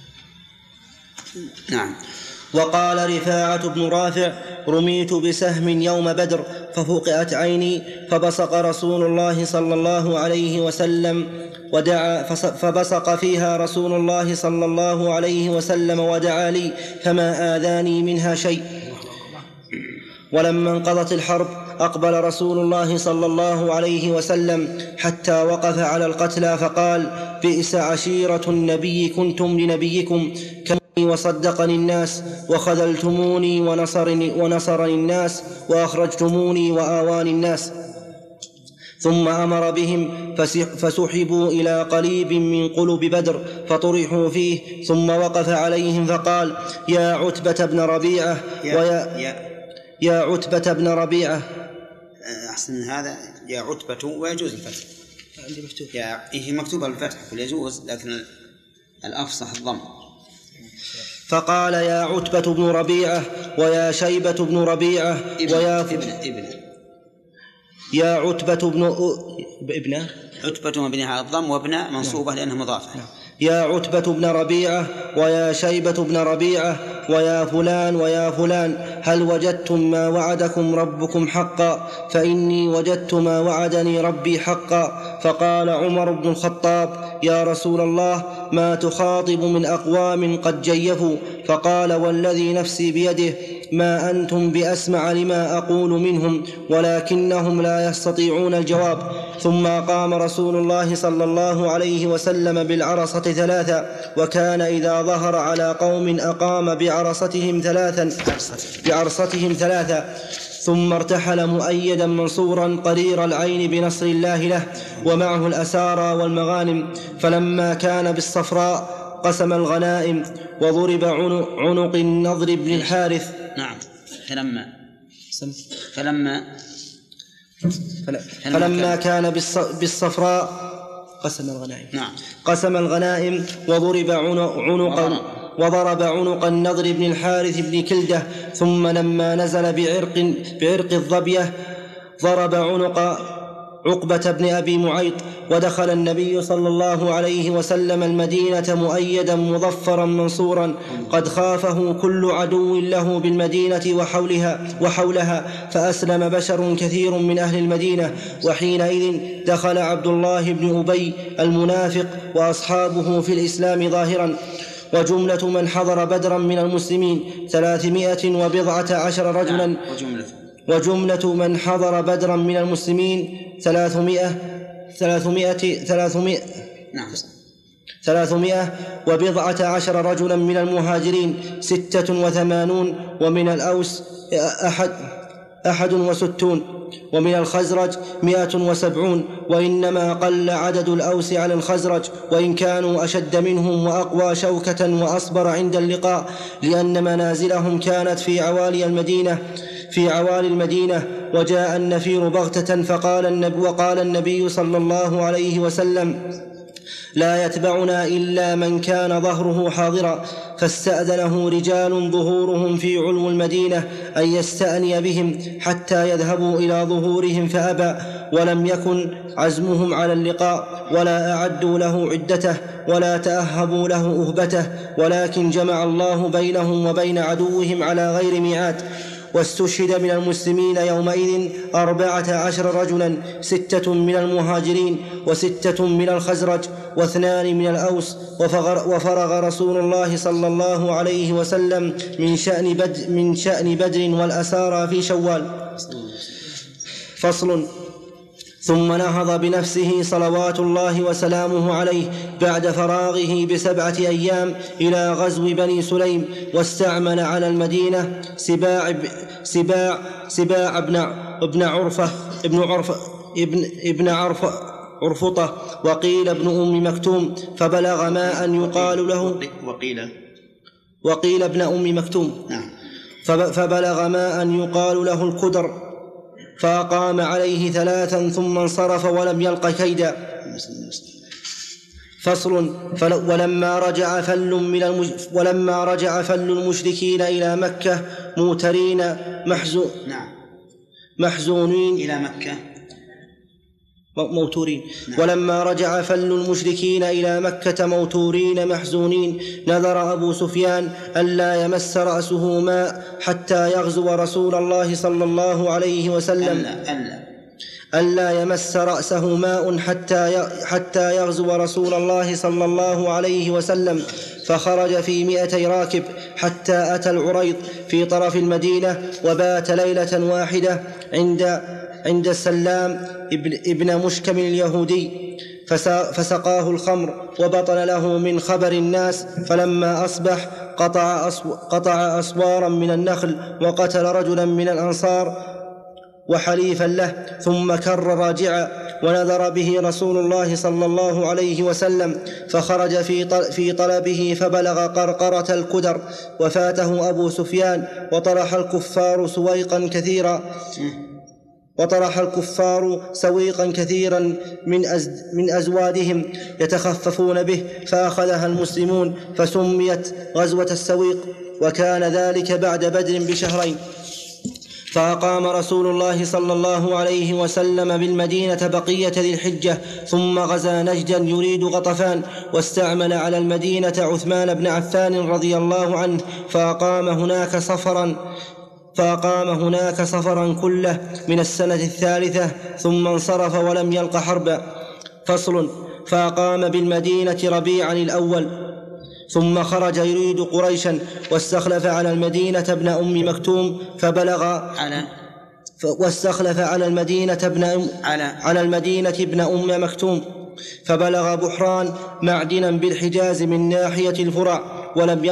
نعم. وقال رفاعة بن رافع: رميت بسهم يوم بدر ففقئت عيني، فبصق رسول الله صلى الله عليه وسلم ودعا، فبصق فيها رسول الله صلى الله عليه وسلم ودعا لي، فما آذاني منها شيء. ولما انقضت الحرب أقبل رسول الله صلى الله عليه وسلم حتى وقف على القتلى فقال: بئس عشيرة النبي كنتم لنبيكم، كمني وصدقني الناس، وخذلتموني ونصرني الناس، وأخرجتموني وآواني الناس. ثم أمر بهم فسحبوا إلى قليب من قلب بدر فطرحوا فيه، ثم وقف عليهم فقال: يا عتبة بن ربيعة يا عتبة بن ربيعة. أحسن من هذا يا عتبة، ويجوز الفتح. عندي مكتوب هي مكتوبة بالفتح ويجوز، لكن الأفصح الضم. فقال: يا عتبة بن ربيعة ويا شيبة بن ربيعة ويا ابن يا عتبة بن ابن عتبة مبني على الضم، وابن منصوبة لأنها مضافة. يا عتبة بن ربيعة ويا شيبة بن ربيعة ويا فلان ويا فلان، هل وجدتم ما وعدكم ربكم حقا؟ فإني وجدت ما وعدني ربي حقا. فقال عمر بن الخطاب: يا رسول الله، ما تخاطب من أقوام قد جيفوا؟ فقال: والذي نفسي بيده ما أنتم بأسمع لما أقول منهم، ولكنهم لا يستطيعون الجواب. ثم قام رسول الله صلى الله عليه وسلم بالعرصة 3، وكان إذا ظهر على قوم أقام بعرصتهم 3، ثم ارتحل مؤيدا منصورا قرير العين بنصر الله له، ومعه الأسارى والمغانم. فلما كان بالصفراء قسم الغنائم، وضرب عنق النضر بن الحارث. نعم. فلما كان بالصفراء قسم الغنائم، وضرب عنق النضر بن الحارث بن كلدة. ثم لما نزل بعرق الظبية ضرب عنق عقبة بن أبي معيط. ودخل النبي صلى الله عليه وسلم المدينة مؤيدا مظفرا منصورا، قد خافه كل عدو له بالمدينة وحولها، فأسلم بشر كثير من أهل المدينة. وحينئذ دخل عبد الله بن أبي المنافق وأصحابه في الإسلام ظاهرا. وجملة من حضر بدرا من المسلمين 310 رجلا. وجملة من حضر بدرا من المسلمين 310 رجلا، من المهاجرين 86، ومن الأوس 61، ومن الخزرج 170. وإنما قل عدد الأوس على الخزرج، وإن كانوا أشد منهم وأقوى شوكة وأصبر عند اللقاء، لأن منازلهم كانت في عوالي المدينة. وجاء النفير بغتة وقال النبي صلى الله عليه وسلم: لا يتبعنا إلا من كان ظهره حاضرا. فاستأذنه رجال ظهورهم في علو المدينة أن يستأني بهم حتى يذهبوا إلى ظهورهم، فأبى، ولم يكن عزمهم على اللقاء، ولا أعدوا له عدته، ولا تأهبوا له أهبته، ولكن جمع الله بينهم وبين عدوهم على غير ميعاد. واستشهد من المسلمين يومئذ 14 رجلا، 6 من المهاجرين، و6 من الخزرج، و2 من الأوس. وفرغ رسول الله صلى الله عليه وسلم من شأن بدر والأسارى في شوال. فصل: ثم نهض بنفسه صلوات الله وسلامه عليه بعد فراغه ب7 أيام إلى غزو بني سليم، واستعمل على المدينة سباع ابن عرفطة، وقيل ابن أم مكتوم، فبلغ ما أن يقال له وقيل ابن أم مكتوم، فبلغ ما أن يقال له الكدر، فأقام عليه 3 ثم انصرف ولم يلق كيدا. فصل. ولما رجع فل المشركين إلى مكة موترين محزونين إلى مكة موتورين. ولما رجع فل المشركين إلى مكة موتورين محزونين، نذر أبو سفيان ألا يمس رأسه ماء حتى يغزو رسول الله صلى الله عليه وسلم ألا يمس رأسه ماء حتى يغزو رسول الله صلى الله عليه وسلم، فخرج في 200 راكب حتى أتى العريض في طرف المدينة، وبات ليلة واحدة عند السلام ابن مشكم اليهودي، فسقاه الخمر وبطن له من خبر الناس. فلما أصبح قطع أسوارا من النخل وقتل رجلا من الأنصار وحليفا له، ثم كر راجعا، ونذر به رسول الله صلى الله عليه وسلم، فخرج في طلبه فبلغ قرقرة الكدر، وفاته أبو سفيان، وطرح الكفار سويقا كثيرا من أزوادهم يتخففون به، فأخذها المسلمون فسميت غزوة السويق، وكان ذلك بعد بدر ب2 فأقام رسول الله صلى الله عليه وسلم بالمدينة بقية ذي الحجة، ثم غزا نجدا يريد غطفان، واستعمل على المدينة عثمان بن عفان رضي الله عنه، فأقام هناك صفرا كله من السنة 3، ثم انصرف ولم يلق حربا. فصل. فأقام بالمدينة ربيعا الأول، ثم خرج يريد قريشا، واستخلف على المدينة ابن أم مكتوم، ابن أم مكتوم، فبلغ بحران معدنا بالحجاز من ناحية الفرع ولم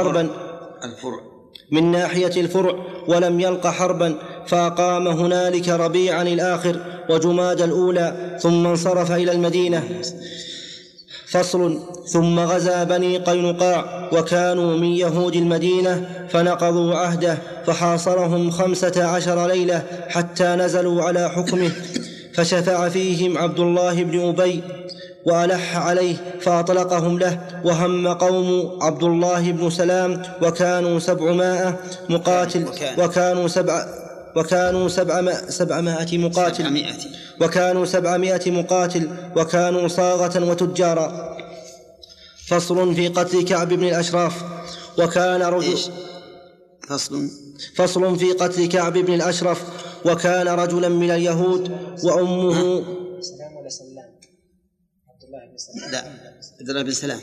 يلق حربا، فأقام هنالك ربيعا الآخر وجماد الأولى، ثم انصرف إلى المدينة. فصل. ثم غزا بني قينقاع، وكانوا من يهود المدينة، فنقضوا عهده، فحاصرهم 15 ليلة حتى نزلوا على حكمه، فشفع فيهم عبد الله بن أبي وألح عليه فأطلقهم له. وهم قوم عبد الله بن سلام، وكانوا 700 مقاتل، وكانوا 700 مقاتل، وكانوا صاغة وتجارا. فصل. في قتل كعب بن الأشراف. فصل في قتل كعب بن الأشرف، وكان رجلا من اليهود، وأمه سلام ولا سلام؟ عبد الله بن سلام. لا، عبد الله بن سلام.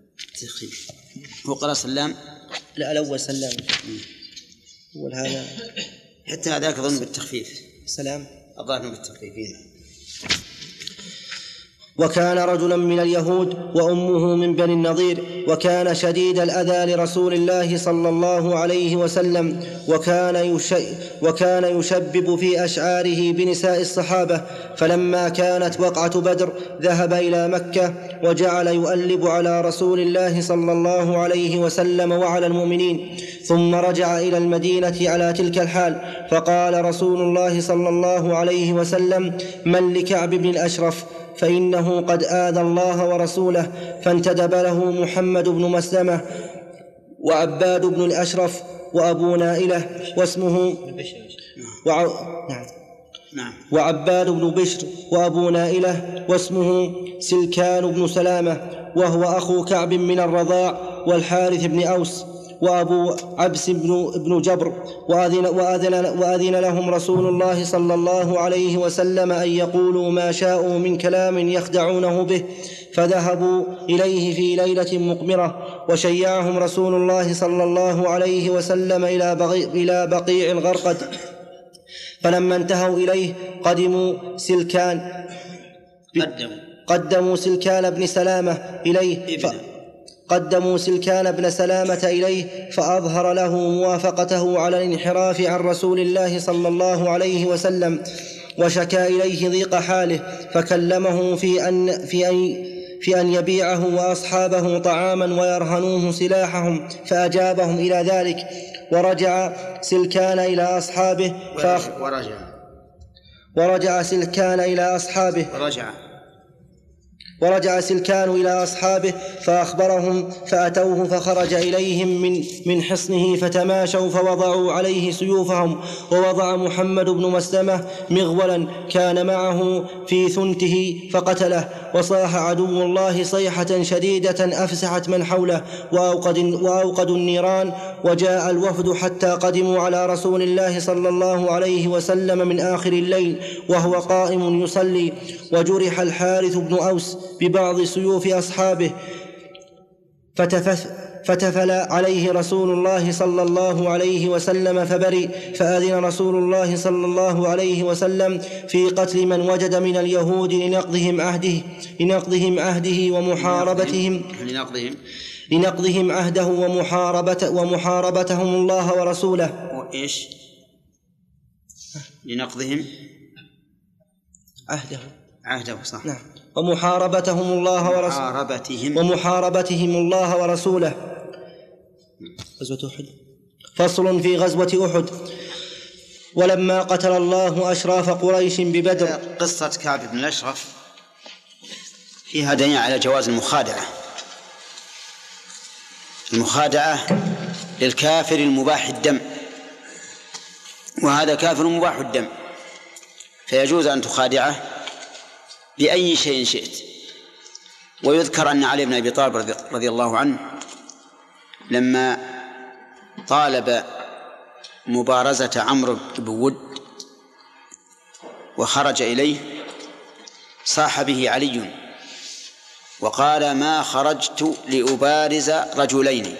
هو قرأ سلام؟ لا، الأول سلام. أول هذا حتى هذاك أظن بالتخفيف. سلام أظن بالتخفيف. وكان رجلا من اليهود، وأمه من بني النضير، وكان شديد الأذى لرسول الله صلى الله عليه وسلم، وكان يشبب في أشعاره بنساء الصحابة. فلما كانت وقعة بدر ذهب إلى مكة، وجعل يؤلب على رسول الله صلى الله عليه وسلم وعلى المؤمنين، ثم رجع إلى المدينة على تلك الحال. فقال رسول الله صلى الله عليه وسلم: من لكعب بن الأشرف؟ فإنه قد آذى الله ورسوله. فانتدب له محمد بن مسلمة وعباد بن الأشرف وأبو نائلة واسمه وعباد بن بشر وأبو نائلة واسمه سلكان بن سلامة، وهو أخو كعب من الرضاع، والحارث بن أوس، وأبو عبس بن جبر. وأذن لهم رسول الله صلى الله عليه وسلم أن يقولوا ما شاءوا من كلام يخدعونه به، فذهبوا إليه في ليلة مقمرة، وشيعهم رسول الله صلى الله عليه وسلم إلى بقيع الغرقد، فلما انتهوا إليه قدموا سلكان بن سلامة إليه فأظهر له موافقته على الانحراف عن رسول الله صلى الله عليه وسلم، وشكى إليه ضيق حاله، فكلمه في أن يبيعه وأصحابه طعاما ويرهنوه سلاحهم، فأجابهم إلى ذلك. ورجع سلكان إلى أصحابه فأخبرهم، فأتوه فخرج إليهم من حصنه فتماشوا فوضعوا عليه سيوفهم، ووضع محمد بن مسلمة مغولا كان معه في ثنته فقتله، وصاح عدو الله صيحة شديدة أفسحت من حوله، وأوقدوا النيران. وجاء الوفد حتى قدموا على رسول الله صلى الله عليه وسلم من آخر الليل وهو قائم يصلي، وجرح الحارث بن أوس ببعض سيوف أصحابه، فتفل عليه رسول الله صلى الله عليه وسلم فبرئ، فأذن رسول الله صلى الله عليه وسلم في قتل من وجد من اليهود لنقضهم عهده ومحاربتهم الله ورسوله. وإيش لنقضهم عهده صح. نعم. ومحاربتهم الله ورسوله. غزوة أحد. فصل في غزوة أحد. ولما قتل الله أشراف قريش ببدر. قصة كعب بن الأشرف فيها دليل على جواز المخادعة للكافر المباح الدم، وهذا كافر مباح الدم، فيجوز أن تخادعه بأي شيء شئت. ويذكر أن علي بن أبي طالب رضي الله عنه لما طالب مبارزة عمرو بن ود وخرج إليه صاح به علي وقال: ما خرجت لأبارز رجلين.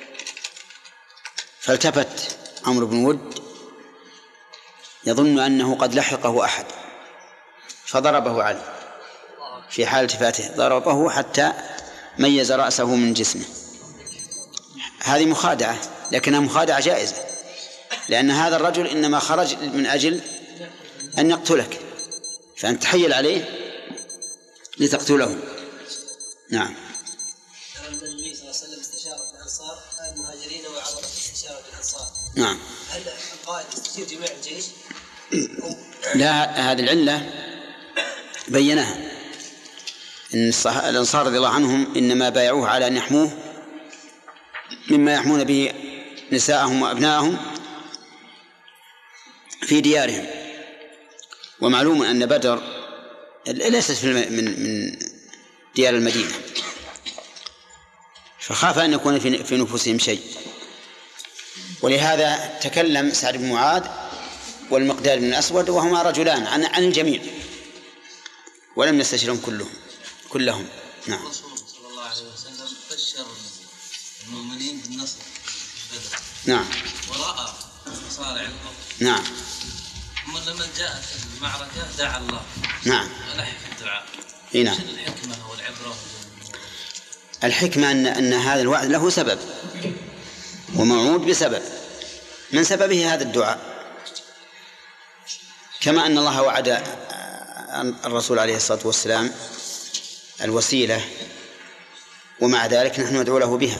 فالتفت عمرو بن ود يظن أنه قد لحقه أحد فضربه علي، في حال التفاته ضربه حتى ميز رأسه من جسمه. هذه مخادعة، لكنها مخادعة جائزة، لأن هذا الرجل إنما خرج من أجل أن يقتلك، فأنت تحيل عليه لتقتله. نعم. النبي صلى الله عليه وسلم استشار الأنصار المهاجرين وعرض استشارة الأنصار. نعم. هل القائد يستشير جميع الجيش؟ لا، هذه العلة بيناها، إن الأنصار رضي الله عنهم إنما بايعوه على أن يحموه مما يحمون به نساءهم وأبنائهم في ديارهم. ومعلوم أن بدر ليست من ديار المدينة، فخاف أن يكون في نفوسهم شيء، ولهذا تكلم سعد بن معاذ والمقداد بن الأسود وهما رجلان عن الجميع، ولم يستشرهم كلهم. نعم. الرسول صلى الله عليه وسلم بشر المؤمنين بالنصر في بدر. نعم. ورأى مصارع القوم. نعم. ثم لما جاءت المعركة دعا الله. نعم. ألح الدعاء. نعم. شنو الحكمة والعبرة؟ الحكمة أن هذا الوعد له سبب وموعود بسبب، من سببه هذا الدعاء، كما أن الله وعد الرسول عليه الصلاة والسلام الوسيلة، ومع ذلك نحن ندعو له بها.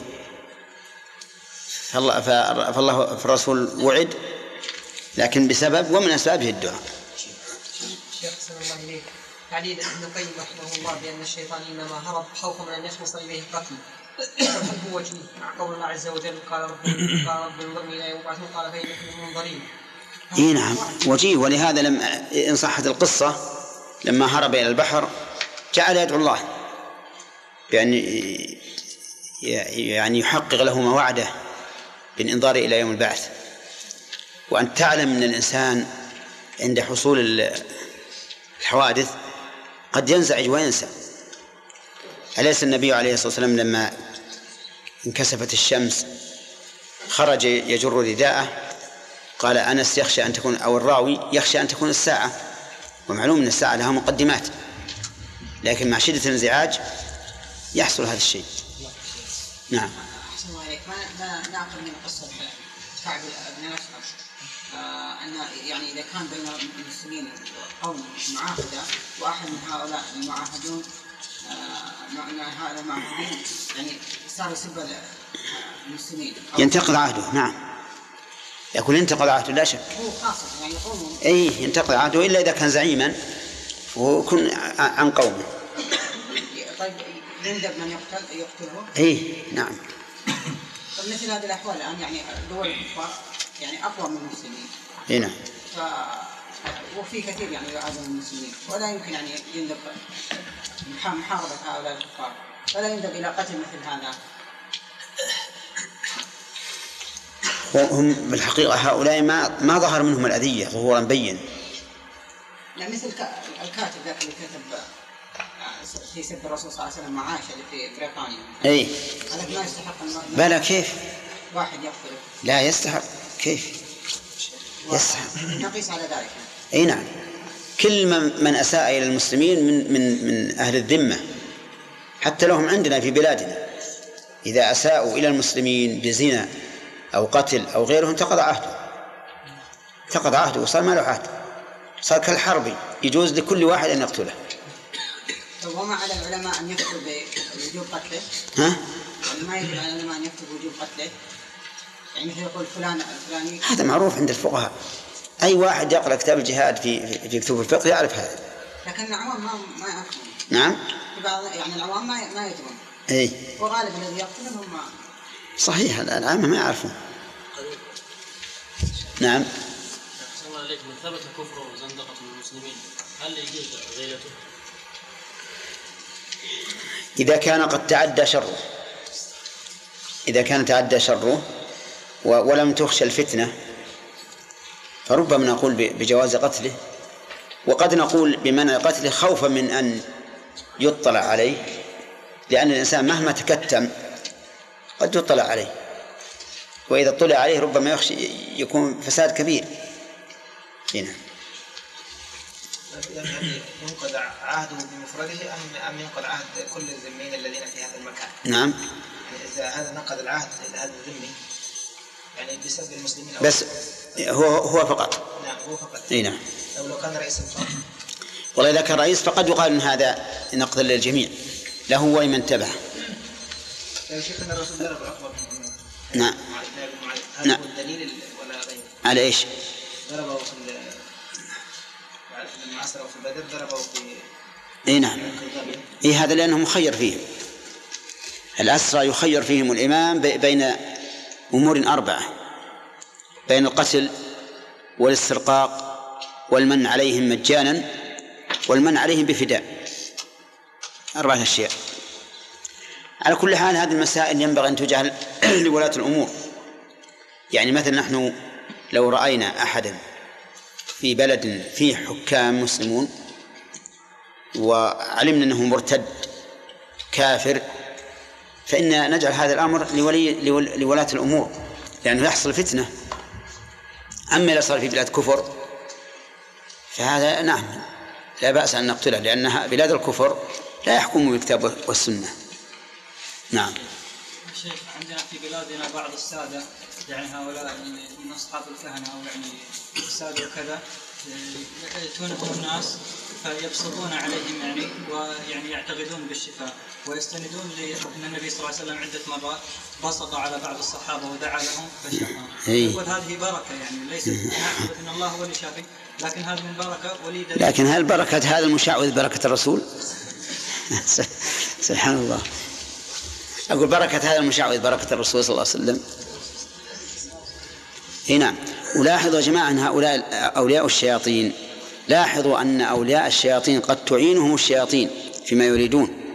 فالرسول وعد لكن بسبب، ومن أسبابه الدعاء. شيخ صلى الله عليه تعليل ابن القيم رحمه الله بأن الشيطان إنما هرب خوفا من أن يخلص إليه القتل، فالحب وجهه مع قول الله عز وجل: قال رب انظرني إلى يوم يبعثون قال فإنكم منظرين. نعم وجيه. ولهذا إن صحت القصة لما هرب إلى البحر جعل يدعو الله بأن يعني يحقق له ما وعده بالإنظار إلى يوم البعث. وأن تعلم أن الإنسان عند حصول الحوادث قد ينزعج وينسى. أليس النبي عليه الصلاة والسلام لما انكسفت الشمس خرج يجر رداءه قال أنس يخشى أن تكون، أو الراوي يخشى أن تكون الساعة، ومعلوم أن الساعة لها مقدمات، لكن مع شدة الانزعاج يحصل هذا الشيء. نعم. أحسن الله عليك. ما نأخذ من قصة كعب بن الأشرف أن يعني إذا كان بين المسلمين قوم معاهدة وأحد من هؤلاء المعاهدون يعني صار يسب المسلمين ينتقض عهده. نعم، يقول ينتقض عهده لا شك. هو خاصة يعني قوم ينتقض عهده إلا إذا كان زعيما ويكون عن قومه. طيب يندب من يقتله؟ نعم. طيب مثل هذه الأحوال الآن يعني دول الكفار يعني أقوى من المسلمين. نعم. وفي كثير يعني يعادون المسلمين، ولا يمكن يعني يندب محاربة هؤلاء الكفار، ولا يندب إلى قتل مثل هذا. وهم بالحقيقة هؤلاء ما ظهر منهم الأذية ظهورا بين. لا مثل الكاتب ذاك اللي كتب في سب الرسول صلى الله عليه وسلم مع عائشة اللي في بريطانيا. هذا ما يستحق بلى كيف؟ واحد يقتله. لا يستحق. كيف يستحق؟ نقيس على ذلك. نعم. كل من أساء إلى المسلمين من أهل الذمة، حتى لهم عندنا في بلادنا، إذا أساءوا إلى المسلمين بزنا أو قتل أو غيرهم انتقض عهده وصار ما له عهد، صار كالحرب، يجوز لكل واحد أن يقتله. وما على العلماء أن يكتب بوجوب قتله؟ ما يجب على العلماء أن يكتب وجوب قتله؟ يعني مثل يقول فلان الفلاني. هذا معروف عند الفقهاء، أي واحد يقرأ كتاب الجهاد في كتب الفقه يعرف هذا. لكن العوام ما يعرفون. نعم. يعني العوام ما يدرون. وغالب الذي يقتلهم هم. صحيح، العامة ما يعرفون. نعم. أحسن الله عليك. من ثبت كفره وزندقة المسلمين هل يجوز غيرته؟ إذا كان قد تعدى شره، إذا كان تعدى شره ولم تخشى الفتنة فربما نقول بجواز قتله، وقد نقول بمنع قتله خوفا من أن يطلع عليه، لأن الإنسان مهما تكتم قد يطلع عليه، وإذا طلع عليه ربما يخشى يكون فساد كبير. هنا ينقض عهده بمفرده أم ينقض عهد كل الذمين الذين في هذا المكان؟ نعم. يعني إذا هذا نقض العهد هذا الذمي يعني بسبب المسلمين بس هو فقط. نعم هو فقط. نعم. لو كان رئيس الفرق. والله إذا كان رئيس فقد يقال إن هذا نقض للجميع له ولمن تبعه. يا شيخنا الرسول ضرب أكبر من نعم. هذا هو الدليل ولا غيره؟ على إيش؟ ضربه في المعسرة وفي بدر ضربه في. نعم. هذا لأنه مخير فيهم. الأسرى يخير فيهم الإمام بين أمور 4، بين القتل والاسترقاق والمن عليهم مجانا والمن عليهم بفداء، 4 أشياء. على كل حال هذه المسائل ينبغي أن تجعل لولاة الأمور. يعني مثلا نحن لو رأينا أحدا في بلد فيه حكام مسلمون وعلمنا أنه مرتد كافر فإن نجعل هذا الأمر لولاة الأمور، لأنه يحصل فتنة. أما إذا صار في بلاد كفر فهذا نعم لا بأس أن نقتله، لأنها بلاد الكفر لا يحكم بالكتاب والسنة. نعم. شيخ عندنا في بلادنا بعض السادة يعني هؤلاء من أصحاب الكهنة أو يعني السادة وكذا يتونهم الناس فيبسطون عليهم يعني ويعني يعتقدون بالشفاء ويستندون لأن النبي صلى الله عليه وسلم عدة مرات بسط على بعض الصحابة ودعا لهم فشفاهم. يقول هذه بركة يعني ليست نعتقد أن الله هو اللي شافي، لكن هذه من بركة ولي دليل. لكن هل بركة هذا المشعوذ بركة الرسول؟ سبحان الله. أقول بركة هذا المشعوذ بركة الرسول صلى الله عليه وسلم. نعم. ولاحظوا يا جماعة أن هؤلاء أولياء الشياطين، لاحظوا أن أولياء الشياطين قد تعينهم الشياطين فيما يريدون،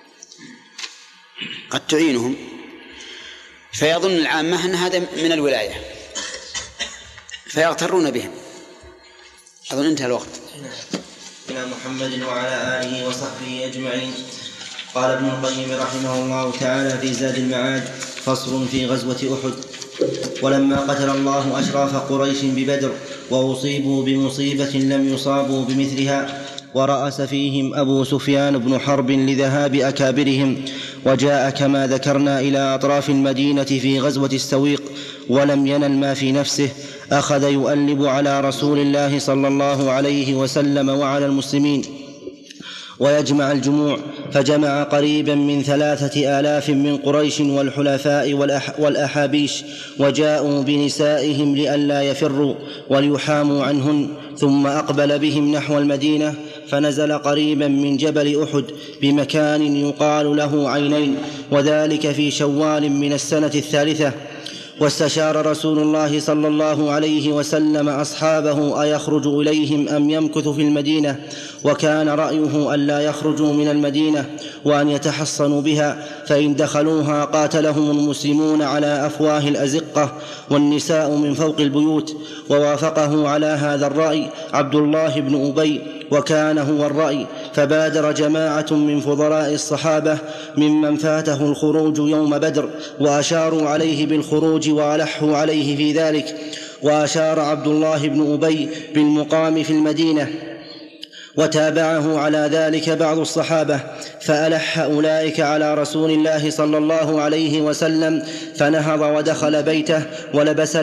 قد تعينهم فيظن العامة أن هذا من الولاية فيغترون بهم. أظن انتهى الوقت. إلى محمد وعلى آله وصحبه أجمعين. قال ابن القيم رحمه الله تعالى في زاد المعاد: فصل في غزوة أحد. ولما قتل الله أشراف قريش ببدر وأصيبوا بمصيبة لم يصابوا بمثلها، ورأس فيهم أبو سفيان بن حرب لذهاب أكابرهم، وجاء كما ذكرنا إلى أطراف المدينة في غزوة السويق ولم ينل ما في نفسه، أخذ يؤلب على رسول الله صلى الله عليه وسلم وعلى المسلمين ويجمع الجموع، فجمع قريبا من 3000 من قريش والحلفاء والأحابيش، وجاءوا بنسائهم لئلا يفروا وليحاموا عنهن، ثم أقبل بهم نحو المدينة، فنزل قريبا من جبل أحد بمكان يقال له عينين، وذلك في شوال من السنة 3. واستشار رسول الله صلى الله عليه وسلم أصحابه أيخرج إليهم أم يمكث في المدينة، وكان رأيه أن لا يخرجوا من المدينة وأن يتحصنوا بها، فإن دخلوها قاتلهم المسلمون على أفواه الأزقة والنساء من فوق البيوت. ووافقه على هذا الرأي عبد الله بن أبي، وكان هو الرأي، فبادر جماعة من فضلاء الصحابة ممن فاته الخروج يوم بدر، وأشاروا عليه بالخروج وألحوا عليه في ذلك، وأشار عبد الله بن أبي بالمقام في المدينة، وتابعه على ذلك بعض الصحابة، فألح أولئك على رسول الله صلى الله عليه وسلم، فنهض ودخل بيته ولبس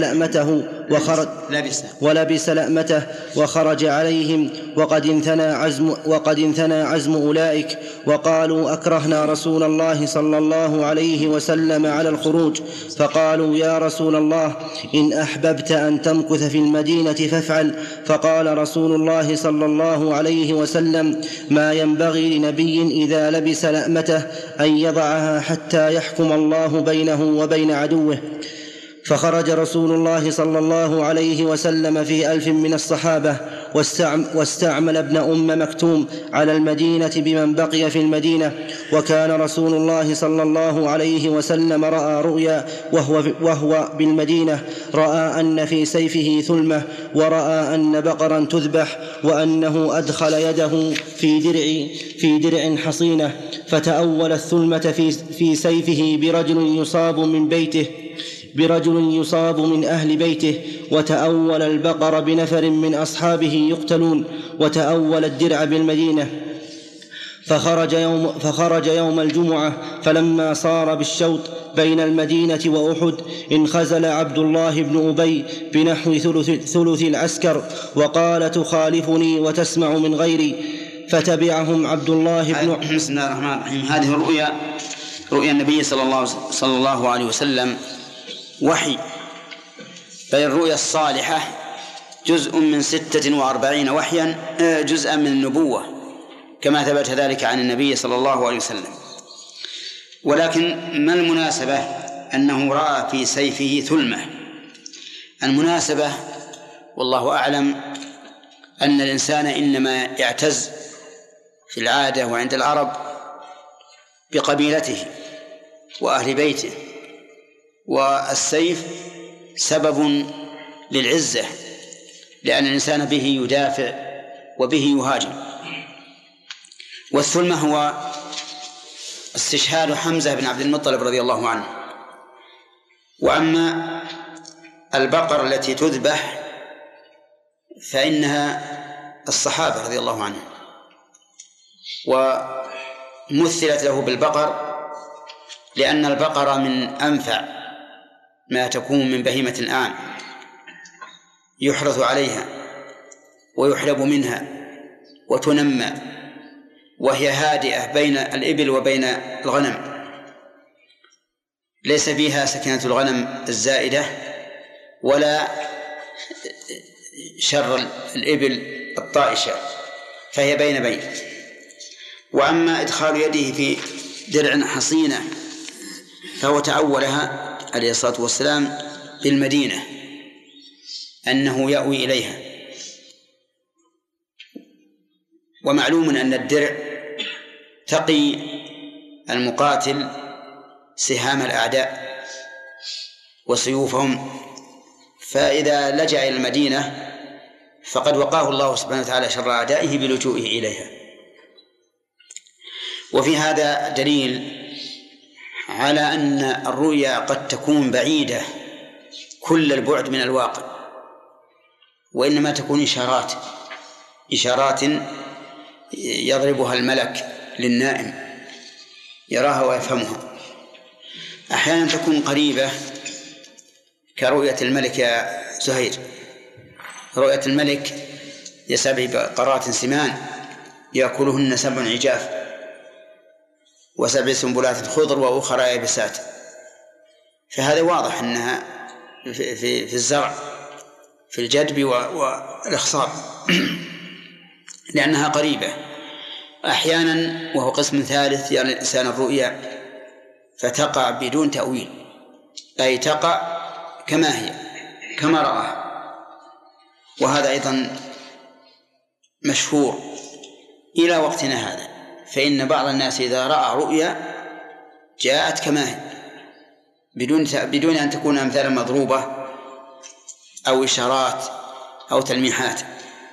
لأمته وخرج عليهم، وقد انثنى عزم أولئك، وقالوا أكرهنا رسول الله صلى الله عليه وسلم على الخروج، فقالوا يا رسول الله إن أحببت أن تمكث في المدينة فافعل. فقال رسول الله صلى الله عليه وسلم ما ينبغي لنبي إذا لبس لأمته أن يضعها حتى يحكم الله بينه وبين عدوه. فخرج رسول الله صلى الله عليه وسلم في 1000 من الصحابة، واستعمل ابن أم مكتوم على المدينة بمن بقي في المدينة. وكان رسول الله صلى الله عليه وسلم رأى رؤيا وهو بالمدينة، رأى أن في سيفه ثلمة، ورأى أن بقرا تذبح، وأنه أدخل يده في درع حصينة، فتأول الثلمة في سيفه برجل يصاب من أهل بيته، وتأول البقر بنفر من أصحابه يقتلون، وتأول الدرع بالمدينة. فخرج يوم الجمعة، فلما صار بالشوط بين المدينة وأحد انخزل عبد الله بن أبي بنحو ثلث العسكر، وقال تخالفني وتسمع من غيري، فتبعهم عبد الله بن بسم الله الرحمن الرحيم. هذه رؤيا النبي صلى الله عليه وسلم وحي، بل الرؤيا الصالحة جزء من 46 وحيا، جزءا من النبوة، كما ثبت ذلك عن النبي صلى الله عليه وسلم. ولكن ما المناسبة أنه رأى في سيفه ثلمة؟ المناسبة والله أعلم أن الإنسان إنما يعتز في العادة وعند العرب بقبيلته وأهل بيته، والسيف سبب للعزة، لأن الإنسان به يدافع وبه يهاجم. والثلمة هو استشهاد حمزة بن عبد المطلب رضي الله عنه. وأما البقر التي تذبح فإنها الصحابة رضي الله عنهم، ومثلت له بالبقر لأن البقر من أنفع ما تكون من بهيمة الآن، يحرث عليها ويحلب منها وتنمى، وهي هادئة بين الإبل وبين الغنم، ليس فيها سكنة الغنم الزائدة ولا شر الإبل الطائشة، فهي بين. وأما إدخال يده في درع حصينة فهو تأولها عليه الصلاة والسلام بالمدينة، أنه يأوي إليها. ومعلوم أن الدرع تقي المقاتل سهام الأعداء وسيوفهم، فإذا لجأ إلى المدينة فقد وقاه الله سبحانه وتعالى شر أعدائه بلجوئه إليها. وفي هذا دليل على أن الرؤيا قد تكون بعيدة كل البعد من الواقع، وإنما تكون إشارات يضربها الملك للنائم يراها ويفهمها. أحيانا تكون قريبة كرؤية الملك يا زهير، رؤية الملك ل7 بقرات سمان يأكلهن 7 عجاف و7 سنبلات خضر وأخرى يابسات، فهذا واضح أنها في الزرع في الجدب والإخصاب لأنها قريبة. أحيانا وهو قسم ثالث يعني الإنسان الرؤيا فتقع بدون تأويل، أي تقع كما هي كما رآها، وهذا أيضا مشهور إلى وقتنا هذا. فإن بعض الناس إذا رأى رؤيا جاءت كما هي بدون أن تكون أمثالا مضروبة أو إشارات أو تلميحات.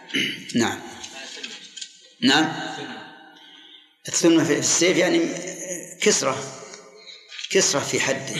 نعم الثلمة في السيف يعني كسرة في حده،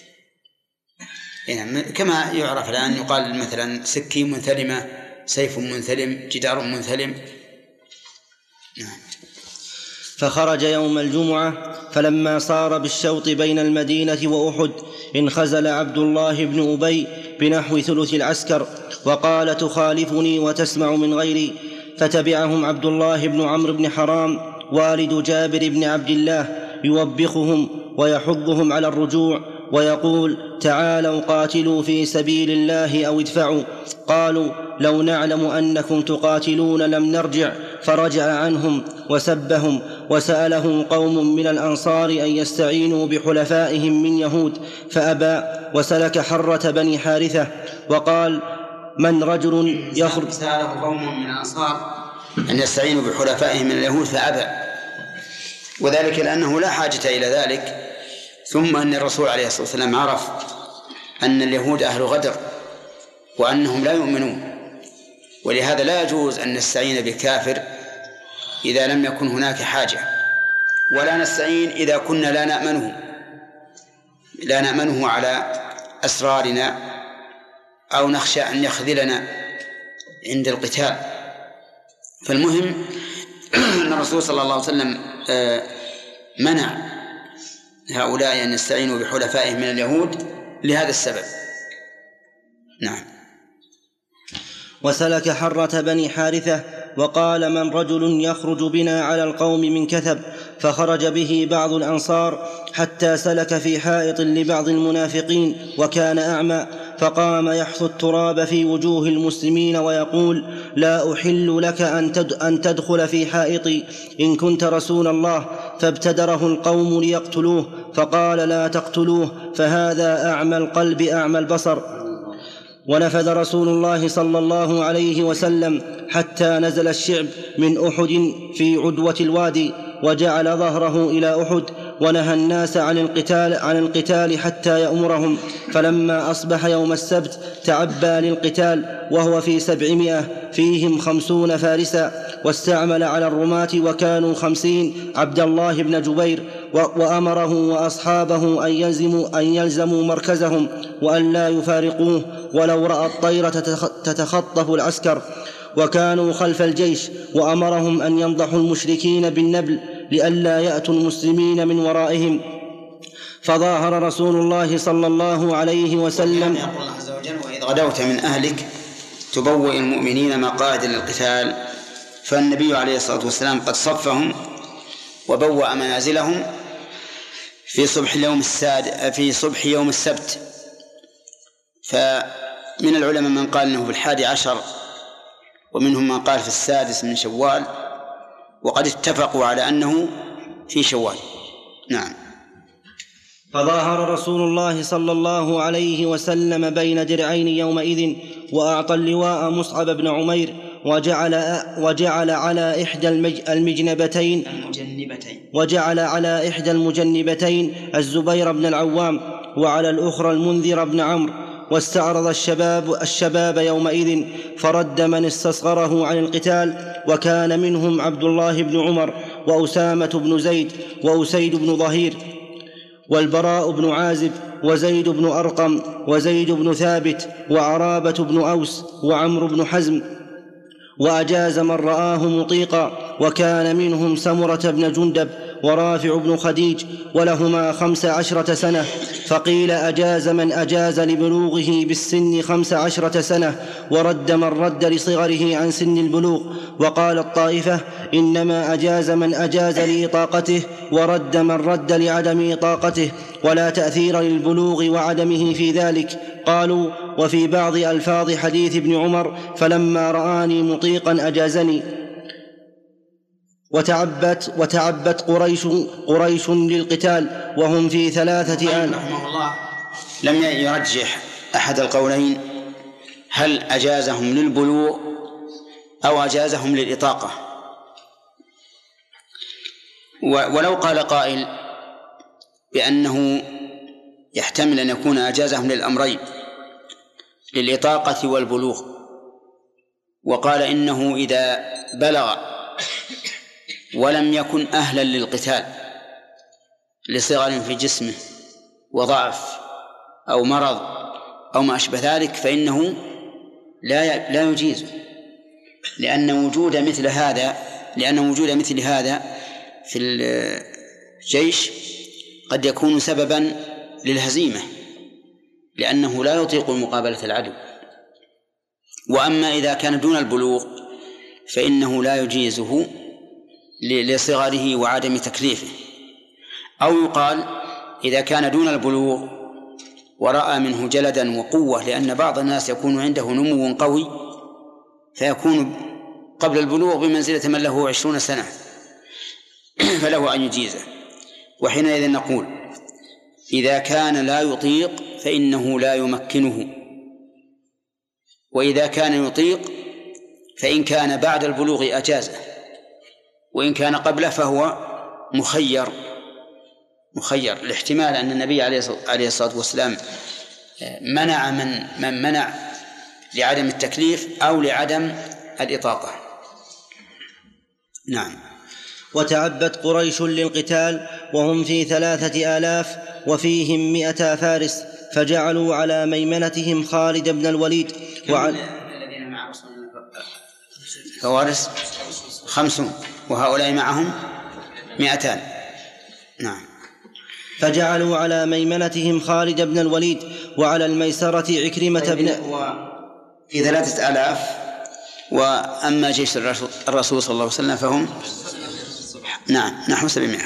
يعني كما يعرف الآن يقال مثلا سكين منثلمة، سيف منثلم، جدار منثلم. نعم. فخرج يوم الجمعة فلما صار بالشوط بين المدينة وأحد انخزل عبد الله بن أبي بنحو ثلث العسكر وقال تخالفني وتسمع من غيري، فتبعهم عبد الله بن عمرو بن حرام والد جابر بن عبد الله يوبخهم ويحضهم على الرجوع ويقول تعالوا قاتلوا في سبيل الله أو ادفعوا. قالوا لو نعلم أنكم تقاتلون لم نرجع، فرجع عنهم وسبهم. وسأله قوم من الأنصار أن يستعينوا بحلفائهم من يهود فأبى، وسلك حرة بني حارثة وقال من رجل يخرج. سأله قوم من الأنصار أن يستعينوا بحلفائهم من اليهود فأبى، وذلك لأنه لا حاجة إلى ذلك، ثم أن الرسول عليه الصلاة والسلام عرف أن اليهود أهل غدر وأنهم لا يؤمنون، ولهذا لا يجوز أن نستعين بالكافر إذا لم يكن هناك حاجة، ولا نستعين إذا كنا لا نأمنه على أسرارنا أو نخشى أن يخذلنا عند القتال. فالمهم أن الرسول صلى الله عليه وسلم منع هؤلاء أن يستعينوا بحلفائهم من اليهود لهذا السبب. نعم. وسلك حرة بني حارثة وقال من رجل يخرج بنا على القوم من كثب، فخرج به بعض الأنصار حتى سلك في حائط لبعض المنافقين وكان أعمى، فقام يحث التراب في وجوه المسلمين ويقول لا أحل لك أن تدخل في حائطي إن كنت رسول الله. فابتدره القوم ليقتلوه فقال لا تقتلوه فهذا أعمى القلب أعمى البصر. ونفذ رسول الله صلى الله عليه وسلم حتى نزل الشعب من أحد في عدوة الوادي وجعل ظهره إلى أحد، ونهى الناس عن القتال حتى يأمرهم. فلما أصبح يوم السبت تعبى للقتال وهو في 700 فيهم 50 فارسا، واستعمل على الرماة وكانوا 50 عبد الله بن جبير، وأمره وأصحابه أن يلزموا مركزهم وأن لا يفارقوه ولو رأى الطير تتخطف العسكر، وكانوا خلف الجيش، وأمرهم أن ينضحوا المشركين بالنبل لئلا يأتوا المسلمين من ورائهم. فظاهر رسول الله صلى الله عليه وسلم يقول الله عز وجل وإذ غدوت من أهلك تبوئ المؤمنين مقاعد للقتال، فالنبي عليه الصلاة والسلام قد صفهم وبوأ منازلهم في صبح يوم السبت. فمن العلماء من قال أنه في 11، ومنهم من قال في 6 من شوال، وقد اتفقوا على أنه في شوال. نعم. فظاهر رسول الله صلى الله عليه وسلم بين درعين يومئذ، وأعطى اللواء مصعب بن عمير، وجعل على إحدى المجنبتين الزبير بن العوام، وعلى الأخرى المنذر بن عمرو. واستعرض الشباب يومئذ فرد من استصغره عن القتال، وكان منهم عبد الله بن عمر وأسامة بن زيد وأسيد بن ظهير. والبراء بن عازب وزيد بن أرقم وزيد بن ثابت وعرابة بن أوس وعمرو بن حزم، وأجاز من رآه مطيقا، وكان منهم سمرة بن جندب ورافع بن خديج، ولهما 15 سنة. فقيل أجاز من أجاز لبلوغه بالسن 15 سنة، ورد من رد لصغره عن سن البلوغ. وقال الطائفة إنما أجاز من أجاز لإطاقته، ورد من رد لعدم إطاقته، ولا تأثير للبلوغ وعدمه في ذلك. قالوا وفي بعض ألفاظ حديث ابن عمر فلما رآني مطيقا أجازني. وتعبت قريش للقتال وهم في 3 آلاف. رحمه الله لم يرجح أحد القولين، هل أجازهم للبلوغ أو أجازهم للإطاقة. ولو قال قائل بأنه يحتمل أن يكون أجازهم للأمرين، للإطاقة والبلوغ، وقال إنه إذا بلغ ولم يكن أهلا للقتال لصغر في جسمه وضعف أو مرض أو ما أشبه ذلك فإنه لا يجيزه، لأن وجود مثل هذا في الجيش قد يكون سببا للهزيمة، لأنه لا يطيق مقابلة العدو. وأما إذا كان دون البلوغ فإنه لا يجيزه لصغره وعدم تكليفه. أو يقال إذا كان دون البلوغ ورأى منه جلدا وقوة، لأن بعض الناس يكون عنده نمو قوي فيكون قبل البلوغ بمنزلة من له 20 سنة فله أن يجيزه. وحينئذ نقول إذا كان لا يطيق فإنه لا يمكنه، وإذا كان يطيق فإن كان بعد البلوغ أجازه، وإن كان قبله فهو مخير. الاحتمال أن النبي عليه الصلاة والسلام منع من منع لعدم التكليف أو لعدم الإطاقة. نعم. وتعبت قريش للقتال وهم في 3 آلاف وفيهم 100 فارس، فجعلوا على ميمنتهم خالد بن الوليد الذين مع رسول الله فوارس 50 وهؤلاء معهم 200. نعم. فجعلوا على ميمنتهم خالد بن الوليد، وعلى الميسرة عكرمة بن في 3000. وأما جيش الرسول صلى الله عليه وسلم فهم نحو 700.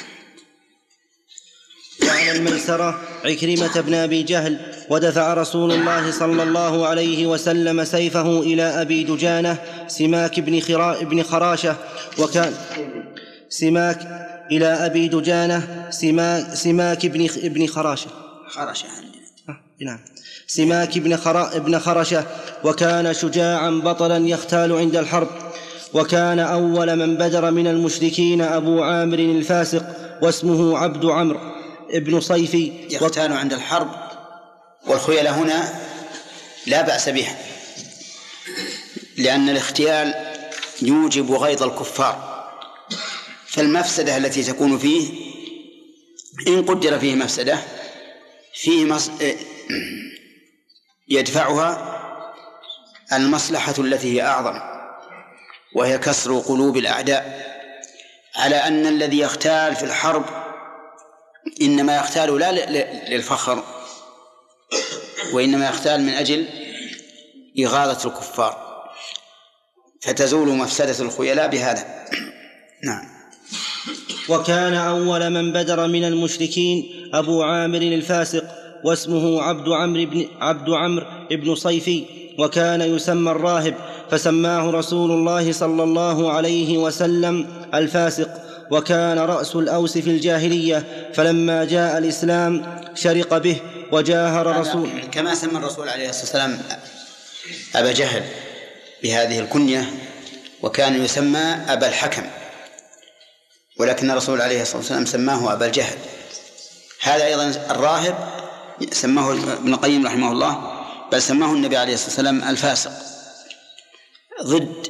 وعلى الميسرة عكرمة بن أبي جهل. ودفع رسول الله صلى الله عليه وسلم سيفه إلى أبي دجانة سماك بن خراشة، وكان سماك إلى أبي دجانة سماك بن خراشة نعم سماك بن خرشة، وكان شجاعا بطلا يختال عند الحرب. وكان أول من بدر من المشركين أبو عامر الفاسق، واسمه عبد عمرو ابن صيفي. يختال عند الحرب، والخيل هنا لا بأس بها، لأن الاختيال يوجب غيظ الكفار، فالمفسدة التي تكون فيه إن قدر فيه مفسدة فيه يدفعها المصلحة التي هي أعظم، وهي كسر قلوب الأعداء، على أن الذي يختال في الحرب إنما يختال لا للفخر، وإنما يختال من أجل إغاظة الكفار، فتزول مفسدة الخيلاء بهذا. نعم. وكان أول من بدر من المشركين أبو عامر الفاسق، واسمه عبد عمرو ابن صيفي، وكان يسمى الراهب، فسماه رسول الله صلى الله عليه وسلم الفاسق. وكان رأس الأوس في الجاهلية، فلما جاء الإسلام شرق به وجاهر رسول، كما سمى الرسول عليه الصلاة والسلام أبا جهل بهذه الكنية، وكان يسمى أبا الحكم، ولكن الرسول عليه الصلاة والسلام سماه أبا الجهل. هذا أيضا الراهب سماه ابن القيم رحمه الله، بل سماه النبي عليه الصلاة والسلام الفاسق ضد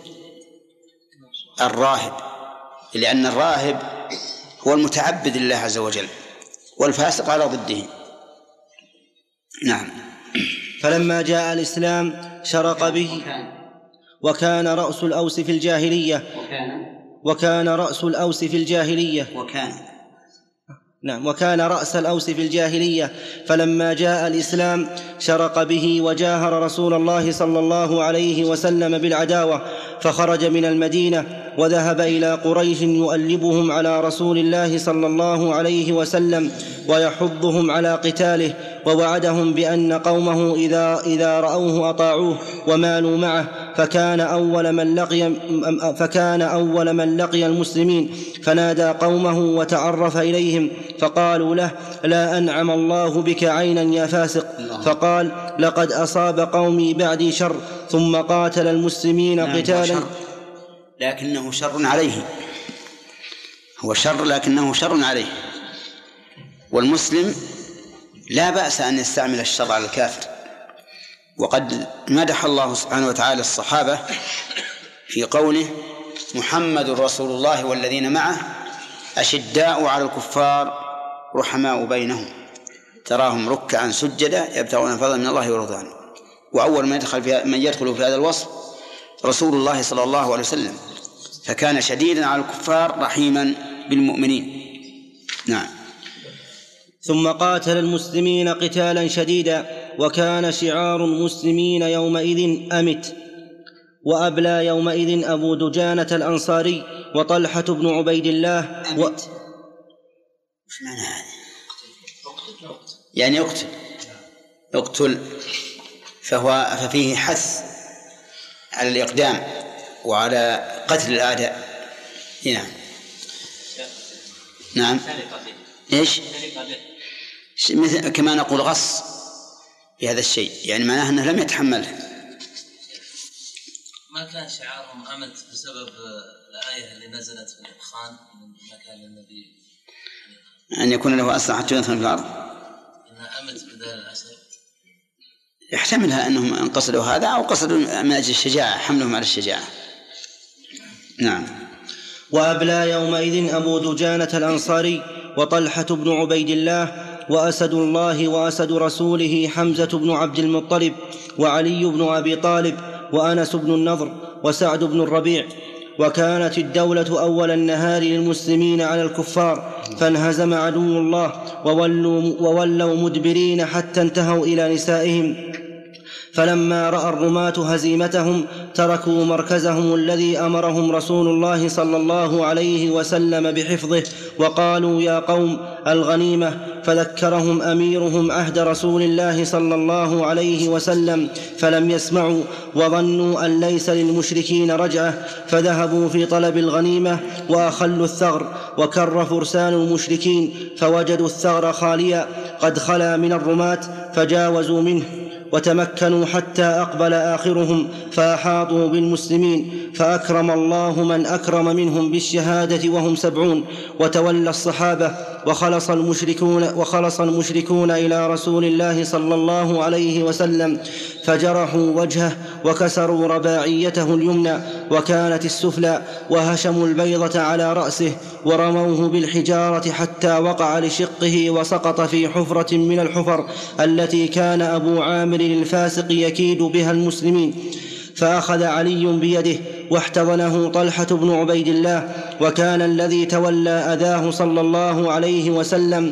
الراهب، لأن الراهب هو المتعبد لله عز وجل، والفاسق على ضده. نعم. فلما جاء الإسلام شرق به. وكان رأس الأوس في الجاهلية. وكان رأس الأوس في الجاهلية. فلما جاء الإسلام شرق به وجاهر رسول الله صلى الله عليه وسلم بالعداوة، فخرج من المدينة وذهب إلى قريش يؤلبهم على رسول الله صلى الله عليه وسلم ويحضهم على قتاله، ووعدهم بأن قومه إذا رأوه أطاعوه ومالوا معه. فكان أول من لقي المسلمين، فنادى قومه وتعرف إليهم، فقالوا له: لا أنعم الله بك عينا يا فاسق. فقال: لقد أصاب قومي بعدي شر. ثم قاتل المسلمين قتالا. لكنه شر عليه، هو شر لكنه شر عليه. والمسلم لا بأس أن يستعمل الشر على الكافر. وقد مدح الله سبحانه وتعالى الصحابة في قوله: محمد رسول الله والذين معه أشداء على الكفار رحماء بينهم تراهم ركعا سجدا يبتغون فضلا من الله ورضوانه. وأول من يدخل في هذا الوصف رسول الله صلى الله عليه وسلم، فكان شديدا على الكفار رحيما بالمؤمنين. نعم. ثم قاتل المسلمين قتالا شديدا، وكان شعار المسلمين يومئذ أمت. وأبلى يومئذ أبو دجانة الأنصاري وطلحة بن عبيد الله أمت. وش معنى هذا؟ يعني اقتل، ففيه حث على الإقدام وعلى قتل الأعداء. نعم. إيش؟ مثل كما نقول غص بهذا الشيء، يعني معناه أنه لم يتحمله. ما كان شعارهم أمت بسبب الآية اللي نزلت في الإدخان من مكان النبي أن يكون له أسلحة يدخل في الأرض، إنها أمت بدال الأسد. يحتملها أنهم قصدوا هذا أو قصدوا من أجل الشجاعة، حملهم على الشجاعة. نعم. وأبلى يومئذ أبو دجانة الأنصاري وطلحة بن عبيد الله وأسد الله وأسد رسوله حمزة بن عبد المطلب وعلي بن أبي طالب وأنس بن النضر وسعد بن الربيع. وكانت الدولة أول النهار للمسلمين على الكفار، فانهزم عدو الله وولوا مدبرين حتى انتهوا إلى نسائهم. فلما رأى الرماة هزيمتهم تركوا مركزهم الذي أمرهم رسول الله صلى الله عليه وسلم بحفظه، وقالوا: يا قوم الغنيمة. فذكرهم أميرهم عهد رسول الله صلى الله عليه وسلم، فلم يسمعوا وظنوا أن ليس للمشركين رجعة، فذهبوا في طلب الغنيمة وأخلوا الثغر. وكر فرسان المشركين فوجدوا الثغر خاليا قد خلا من الرماة، فجاوزوا منه وتمكنوا حتى أقبل آخرهم فأحاطوا بالمسلمين، فأكرم الله من أكرم منهم بالشهادة وهم 70. وتولى الصحابة وخلص المشركون إلى رسول الله صلى الله عليه وسلم، فجرحوا وجهه وكسروا رباعيته اليمنى وكانت السفلى، وهشموا البيضة على رأسه ورموه بالحجارة حتى وقع لشقه وسقط في حفرة من الحفر التي كان أبو عامر الفاسق يكيد بها المسلمين. فأخذ علي بيده واحتضنه طلحة بن عبيد الله. وكان الذي تولى أذاه صلى الله عليه وسلم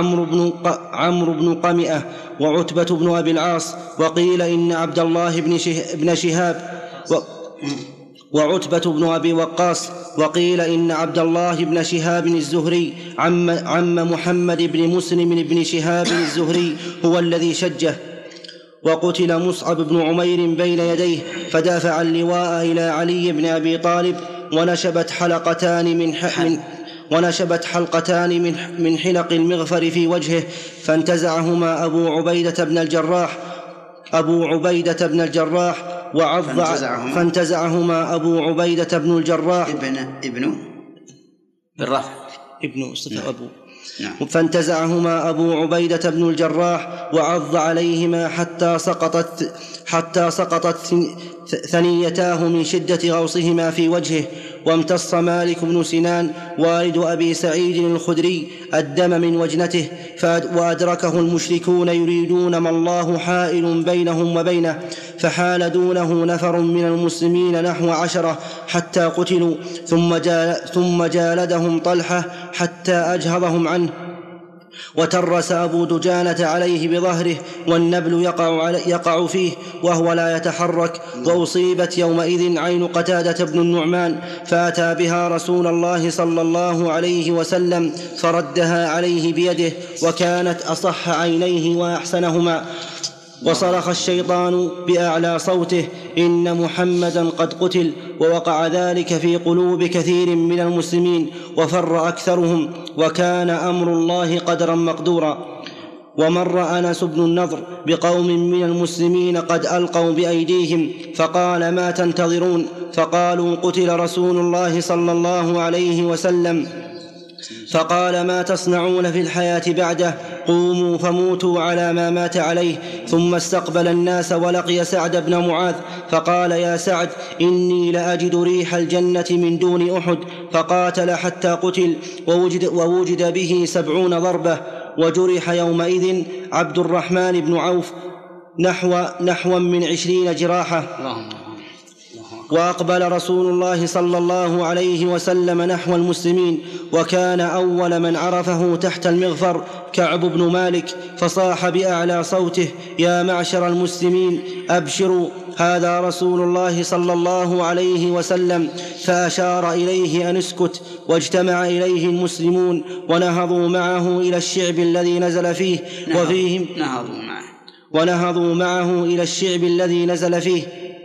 عمرو بن قمئة وعتبة بن أبي العاص، وقيل إن عبد الله بن شهاب وعتبة بن أبي وقاص، وقيل إن عبد الله بن شهاب الزهري عم محمد بن مسلم بن شهاب الزهري هو الذي شجه. وقتل مصعب بن عمير بين يديه، فدافع اللواء إلى علي بن أبي طالب، ونشبت حلقتان من حلق المغفر في وجهه، فانتزعهما أبو عبيدة بن الجراح فانتزعهما أبو عبيدة بن الجراح فانتزعهما أبو عبيدة بن الجراح وعض عليهما حتى سقطت ثنيتاه من شدة غوصهما في وجهه. وامتص مالك بن سنان والد أبي سعيد الخدري الدم من وجنته، وأدركه المشركون يريدون ما الله حائل بينهم وبينه، فحال دونه نفر من المسلمين نحو 10 حتى قتلوا، ثم جالدهم طلحة حتى أجهضهم عنه، وترس أبو دجانة عليه بظهره والنبل يقع فيه وهو لا يتحرك. وأصيبت يومئذ عين قتادة بن النعمان، فأتى بها رسول الله صلى الله عليه وسلم فردها عليه بيده، وكانت أصح عينيه وأحسنهما. وصرخ الشيطان بأعلى صوته: إن محمدا قد قتل. ووقع ذلك في قلوب كثير من المسلمين وفر أكثرهم، وكان أمر الله قدرا مقدورا. ومر أنس بن النضر بقوم من المسلمين قد ألقوا بأيديهم، فقال: ما تنتظرون؟ فقالوا: قتل رسول الله صلى الله عليه وسلم. فقال: ما تصنعون في الحياة بعده؟ قوموا فموتوا على ما مات عليه. ثم استقبل الناس ولقي سعد بن معاذ، فقال: يا سعد، إني لأجد ريح الجنة من دون أحد. فقاتل حتى قتل، ووجد به 70 ضربة. وجرح يومئذ عبد الرحمن بن عوف نحو من 20 جراحة. وأقبل رسول الله صلى الله عليه وسلم نحو المسلمين، وكان أول من عرفه تحت المغفر كعب بن مالك، فصاح بأعلى صوته: يا معشر المسلمين، أبشروا، هذا رسول الله صلى الله عليه وسلم. فأشار إليه أن اسكت، واجتمع إليه المسلمون ونهضوا معه إلى الشعب الذي نزل فيه، ونهضوا معه إلى الشعب الذي نزل فيه.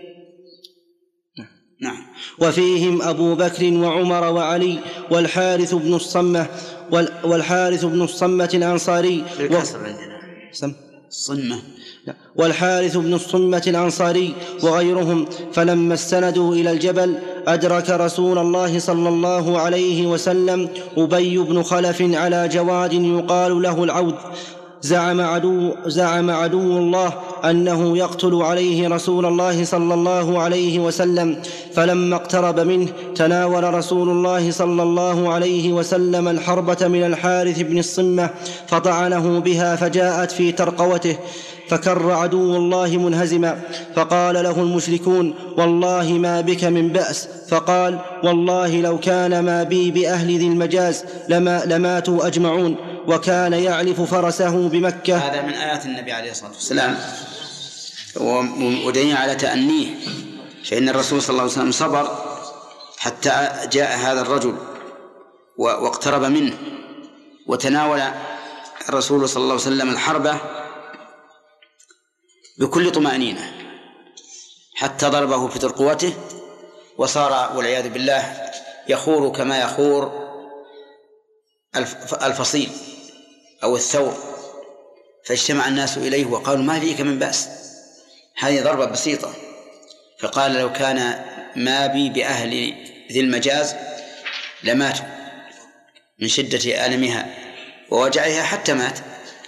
وفيهم أبو بكر وعمر وعلي والحارث بن الصمة الأنصاري والحارث بن الصمة الأنصاري وغيرهم. فلما استندوا إلى الجبل أدرك رسول الله صلى الله عليه وسلم أبي بن خلف على جواد يقال له العوذ. زعم عدو الله أنه يقتل عليه رسول الله صلى الله عليه وسلم. فلما اقترب منه تناول رسول الله صلى الله عليه وسلم الحربة من الحارث بن الصمة، فطعنه بها فجاءت في ترقوته، فكر عدو الله منهزما. فقال له المشركون: والله ما بك من بأس. فقال: والله لو كان ما بي بأهل ذي المجاز لماتوا أجمعون. وكان يعلف فرسه بمكة. هذا من آيات النبي عليه الصلاة والسلام، ودليل على تأنيه، فإن الرسول صلى الله عليه وسلم صبر حتى جاء هذا الرجل واقترب منه، وتناول الرسول صلى الله عليه وسلم الحربة بكل طمأنينة حتى ضربه في ترقوته، وصار والعياذ بالله يخور كما يخور الفصيل أو الثور. فاجتمع الناس إليه وقالوا: ما فيك من بأس، هذه ضربة بسيطة. فقال: لو كان ما بي بأهل ذي المجاز لماتوا من شدة ألمها ووجعها حتى مات.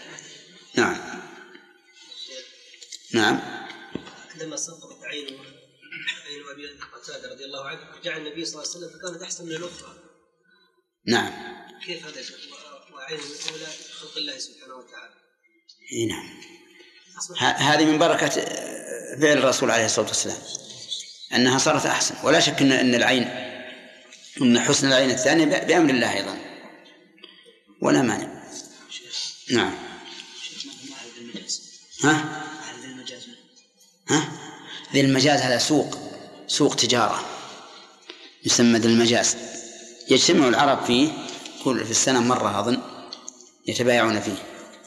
نعم. عندما سقطت عين أبي قتادة رضي الله عنه رجع النبي صلى الله عليه وسلم فكانت أحسن من الأخرى. نعم. كيف هذا وعين الأولى خلق الله سبحانه وتعالى؟ نعم. هذه من بركة فعل الرسول عليه الصلاة والسلام أنها صارت أحسن، ولا شك أن العين، أن حسن العين الثانية بأمر الله أيضا، ولا مانع. نعم. ذي المجاز هذا سوق تجارة يسمى ذي المجاز، يجتمع العرب فيه في السنة مرة أظن يتبايعون فيه.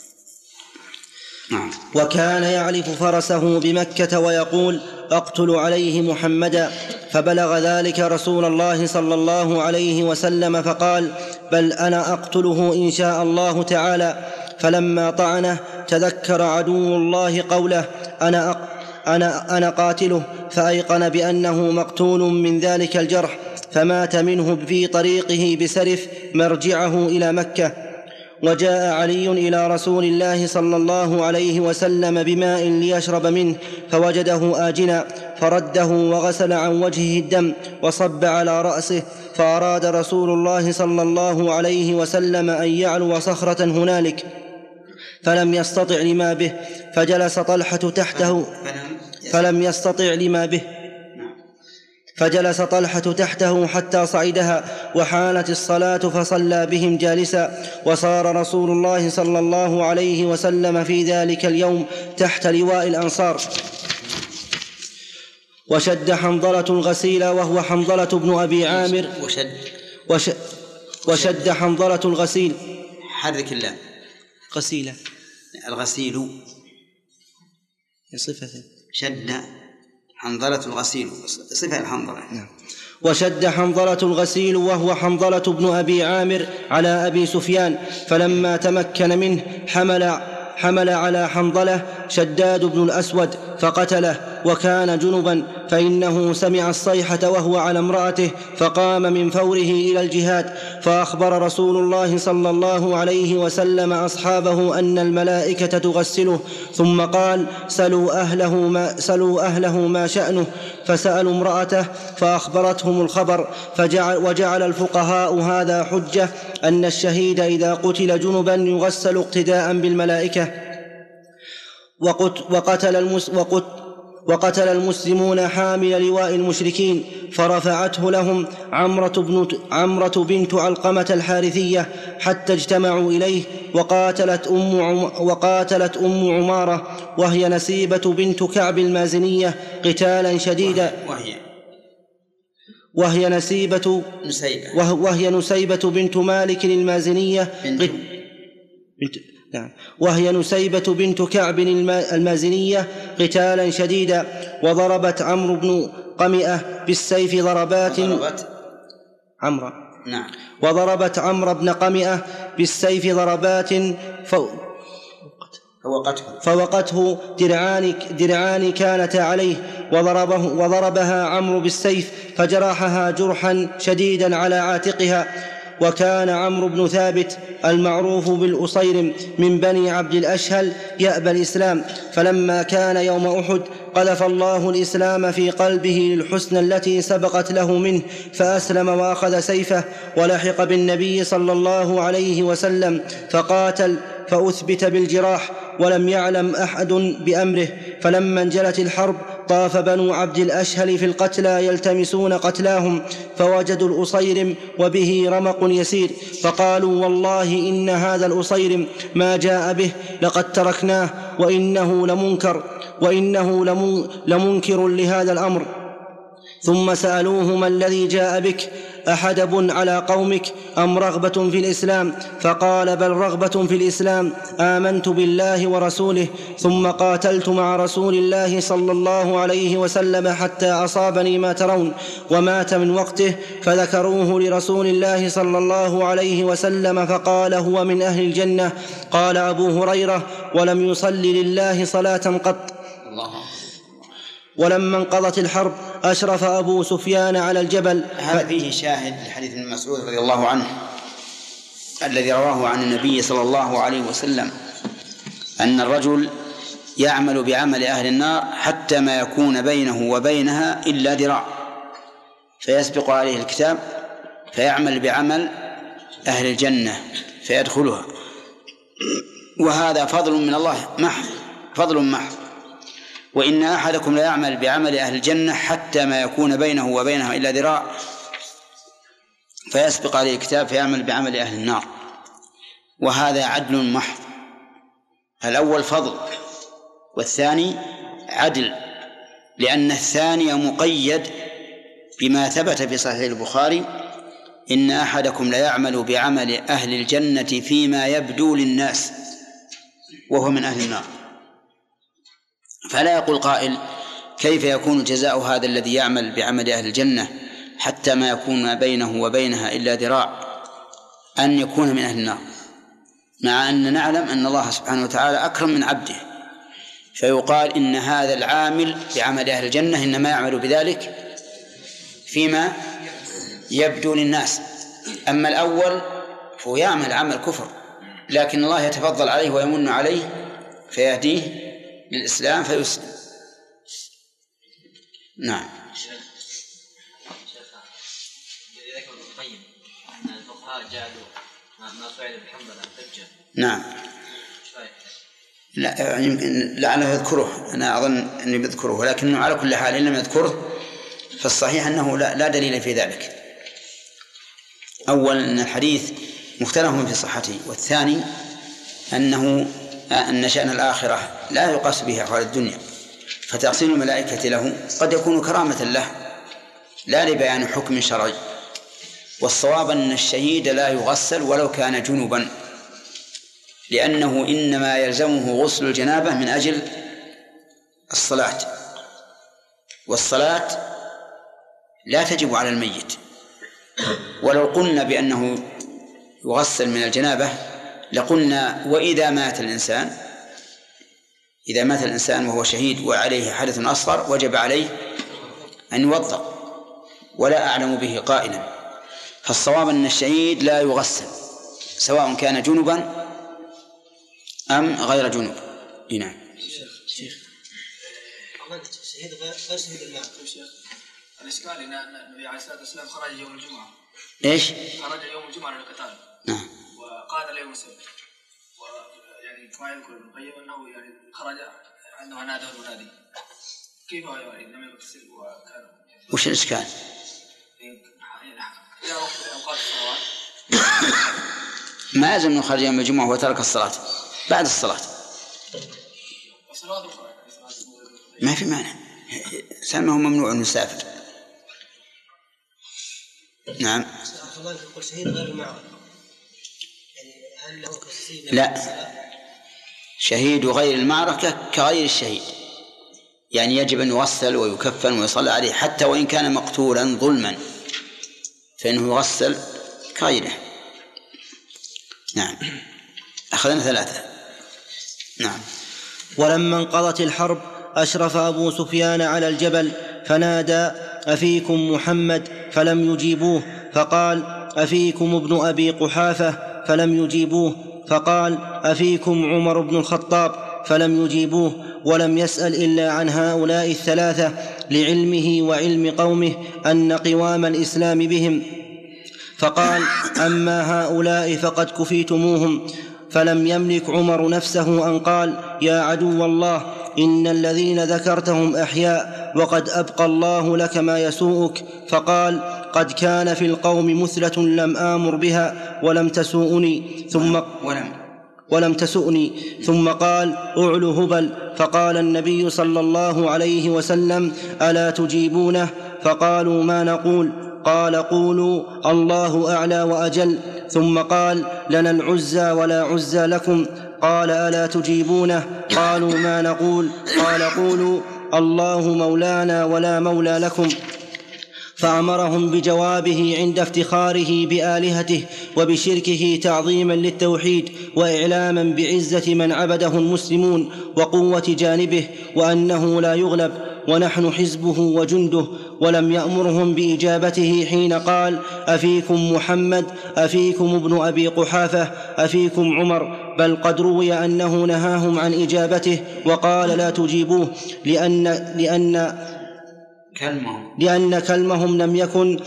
نعم. وكان يعلف فرسه بمكة ويقول: أقتل عليه محمدا. فبلغ ذلك رسول الله صلى الله عليه وسلم فقال: بل أنا أقتله إن شاء الله تعالى. فلما طعنه تذكر عدو الله قوله: أنا قاتله، فأيقن بأنه مقتول من ذلك الجرح، فمات منه في طريقه بسرف مرجعه إلى مكة. وجاء علي إلى رسول الله صلى الله عليه وسلم بماء ليشرب منه، فوجده آجنا، فرده وغسل عن وجهه الدم وصب على رأسه، فأراد رسول الله صلى الله عليه وسلم أن يعلو صخرة هنالك فلم يستطع لما به، فجلس طلحة تحته فجلس طلحة تحته حتى صعدها، وحانت الصلاة فصلى بهم جالسا. وصار رسول الله صلى الله عليه وسلم في ذلك اليوم تحت لواء الأنصار. وشد حنظلة الغسيل وهو حنظلة بن أبي عامر وشد حنظلة الغسيل حرك الله غسيلة الغسيل صفة شد حنظلة الغسيل صفة الحنظلة. نعم. وشد حنظلة الغسيل وهو حنظلة بن أبي عامر على أبي سفيان، فلما تمكن منه حمل على حنظلة شداد بن الأسود فقتله، وكان جنبا، فإنه سمع الصيحة وهو على امرأته فقام من فوره إلى الجهاد. فأخبر رسول الله صلى الله عليه وسلم أصحابه أن الملائكة تغسله، ثم قال: سلوا أهله ما شأنه. فسألوا امرأته فأخبرتهم الخبر. وجعل الفقهاء هذا حجة أن الشهيد إذا قتل جنبا يغسل اقتداء بالملائكة. وقتل المسلمون حامل لواء المشركين، فرفعته لهم عمرة بنت علقمة الحارثية حتى اجتمعوا إليه. وقاتلت أم عمارة وهي نسيبة بنت كعب المازنية قتالا شديدا، وهي نسيبة بنت مالك المازنية وهي نسيبة بنت كعب المازنية قتالا شديدا. وضربت عمرو بن قمئة بالسيف وضربت عمرو بن قمئة بالسيف ضربات فوقته درعان كانتا عليه، وضربها عمرو بالسيف فجرحها جرحا شديدا على عاتقها. وكان عمرو بن ثابت المعروف بالأصيرم من بني عبد الأشهل يأبى الإسلام، فلما كان يوم أحد قذف الله الإسلام في قلبه للحسنى التي سبقت له منه، فأسلم وأخذ سيفه ولحق بالنبي صلى الله عليه وسلم فقاتل، فأثبت بالجراح ولم يعلم أحد بأمره. فلما انجلت الحرب طاف بنو عبد الأشهل في القتلى يلتمسون قتلاهم، فوجدوا الأصيرم وبه رمق يسير، فقالوا: والله إن هذا الأصيرم ما جاء به لقد تركناه، وإنه لمنكر لهذا الأمر. ثم سألوه: ما الذي جاء بك؟ أحدب على قومك أم رغبة في الإسلام؟ فقال: بل رغبة في الإسلام، آمنت بالله ورسوله، ثم قاتلت مع رسول الله صلى الله عليه وسلم حتى أصابني ما ترون. ومات من وقته، فذكروه لرسول الله صلى الله عليه وسلم فقال: هو من أهل الجنة. قال أبو هريرة: ولم يصل لله صلاة قط. ولما انقضت الحرب أشرف أبو سفيان على الجبل. هذا فيه شاهد لحديث ابن مسعود رضي الله عنه الذي رواه عن النبي صلى الله عليه وسلم أن الرجل يعمل بعمل أهل النار حتى ما يكون بينه وبينها إلا ذراع، فيسبق عليه الكتاب فيعمل بعمل أهل الجنة فيدخلها. وهذا فضل من الله محض، فضل محض. وإن أحدكم لا يعمل بعمل أهل الجنة حتى ما يكون بينه وبينها إلا ذراع، فيسبق عليه الكتاب فيعمل بعمل أهل النار. وهذا عدل محض. الأول فضل، والثاني عدل، لأن الثاني مقيد بما ثبت في صحيح البخاري: إن أحدكم لا يعمل بعمل أهل الجنة فيما يبدو للناس وهو من أهل النار. فلا يقول قائل: كيف يكون جزاء هذا الذي يعمل بعمل أهل الجنة حتى ما يكون بينه وبينها إلا ذراع أن يكون من أهل النار، مع أن نعلم أن الله سبحانه وتعالى أكرم من عبده. فيقال إن هذا العامل بعمل أهل الجنة إنما يعمل بذلك فيما يبدو للناس. أما الأول فهو يعمل عمل كفر، لكن الله يتفضل عليه ويمن عليه فيهديه للإسلام فيسلم. نعم. شيخ الذي ذكر ابن القيم أن الفقهاء جعلوا ما فعل بحنظلة حجة. نعم. لا يمكن لعله يذكره، أنا أظن أنه يذكره، ولكنه على كل حال إن لم يذكره فالصحيح أنه لا دليل في ذلك. أولا أن الحديث مختلف في صحته، والثاني أن شأن الآخرة لا يقاس به أحوال الدنيا، فتغسيل الملائكة له قد يكون كرامة له لا لبيان حكم شرعي. والصواب أن الشهيد لا يغسل ولو كان جنبا، لأنه إنما يلزمه غسل الجنابة من أجل الصلاة، والصلاة لا تجب على الميت. ولو قلنا بأنه يغسل من الجنابة لقلنا وإذا مات الإنسان، إذا مات الإنسان وهو شهيد وعليه حدث أصغر وجب عليه أن يوضأ، ولا أعلم به قائلا. فالصواب أن الشهيد لا يغسل سواء كان جنبا أم غير جنوب. نعم. شيخ الشهيد غير شهيد الماء. شيخ الإشكال أن النبي عليه الصلاة والسلام خرج يوم الجمعة. إيش؟ خرج يوم الجمعة للقتال. نعم. وقاتل يوم السبت. ويعني كما يذكر ابن القيم أنه يعني خرج أنه نادى المنادي. كيف هو يعني لم يغسل وكان؟ وش الإشكال؟ جاء وقت أوقات الصلوات. ما لازم يخرج يوم الجمعة وترك الصلاة بعد الصلاة. الصلاة أخرى. ما في مانع، سامه ممنوع أن يسافر. نعم. الله يقول شهيد غير المعركة، يعني هل له كسيب؟ لا، شهيد غير المعركة كغير الشهيد، يعني يجب أن يغسل ويكفن ويصلى عليه حتى وإن كان مقتولا ظلما، فإنه يغسل كغيره. نعم. أخذنا 3. نعم. ولما انقضت الحرب أشرف أبو سفيان على الجبل فنادى: أفيكم محمد؟ فلم يجيبوه. فقال: أفيكم ابن أبي قحافة؟ فلم يجيبوه. فقال: أفيكم عمر بن الخطاب؟ فلم يجيبوه. ولم يسأل إلا عن هؤلاء 3 لعلمه وعلم قومه أن قوام الإسلام بهم. فقال: أما هؤلاء فقد كفيتموهم. فلم يملك عمر نفسه أن قال: يا عدو الله، إن الذين ذكرتهم أحياء وقد أبقى الله لك ما يسوءك. فقال: قد كان في القوم مثلة لم آمر بها ولم تسؤني. ثم قال: أعلو هبل. فقال النبي صلى الله عليه وسلم: ألا تجيبونه؟ فقالوا: ما نقول؟ قال: قولوا الله أعلى وأجل. ثم قال: لنا العزى ولا عزى لكم. قال: ألا تجيبونه؟ قالوا: ما نقول؟ قال: قولوا الله مولانا ولا مولى لكم. فأمرهم بجوابه عند افتخاره بآلهته وبشركه تعظيما للتوحيد وإعلاما بعزة من عبده المسلمون وقوة جانبه وأنه لا يغلب ونحن حزبه وجنده. ولم يأمرهم بإجابته حين قال: أفيكم محمد؟ أفيكم ابن أبي قحافة؟ أفيكم عمر؟ بل قد روي أنه نهاهم عن إجابته وقال: لا تجيبوه، لأن كلمهم لم يكن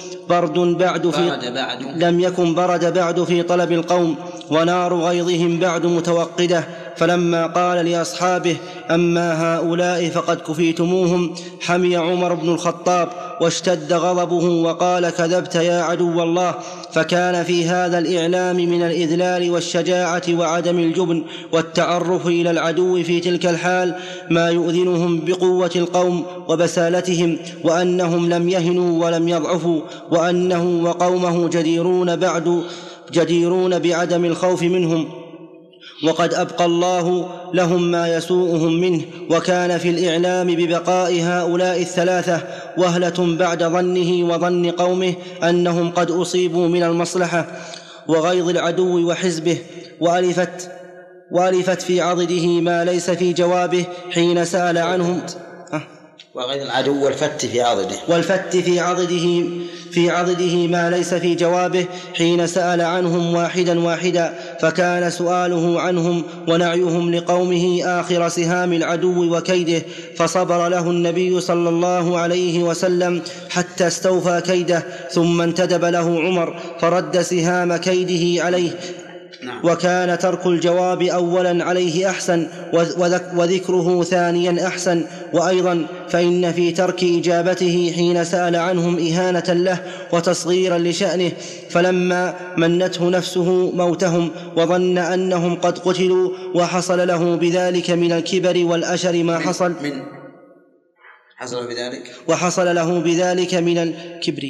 برد بعد في طلب القوم، ونار غيظهم بعد متوقدة. فلما قال لأصحابه: أما هؤلاء فقد كفيتموهم، حمي عمر بن الخطاب واشتد غضبه وقال: كذبت يا عدو الله. فكان في هذا الإعلام من الإذلال والشجاعة وعدم الجبن والتعرف إلى العدو في تلك الحال ما يؤذنهم بقوة القوم وبسالتهم، وأنهم لم يهنوا ولم يضعفوا، وأنه وقومه جديرون بعدم الخوف منهم، وقد أبقى الله لهم ما يسوءهم منه. وكان في الإعلام ببقاء هؤلاء 3 وهلة بعد ظنه وظن قومه أنهم قد أصيبوا من المصلحة وغيظ العدو وحزبه، وألفت في عضده ما ليس في جوابه حين سأل عنهم وغيظ العدو والفت في عضده ما ليس في جوابه حين سأل عنهم واحدا واحدا، فكان سؤاله عنهم ونعيهم لقومه آخر سهام العدو وكيده، فصبر له النبي صلى الله عليه وسلم حتى استوفى كيده، ثم انتدب له عمر فرد سهام كيده عليه. وكان ترك الجواب أولا عليه أحسن، وذكره ثانيا أحسن. وأيضا فإن في ترك إجابته حين سأل عنهم إهانة له وتصغيرا لشأنه، فلما منته نفسه موتهم وظن أنهم قد قتلوا وحصل له بذلك من الكبر والأشر ما حصل وحصل له بذلك من الكبر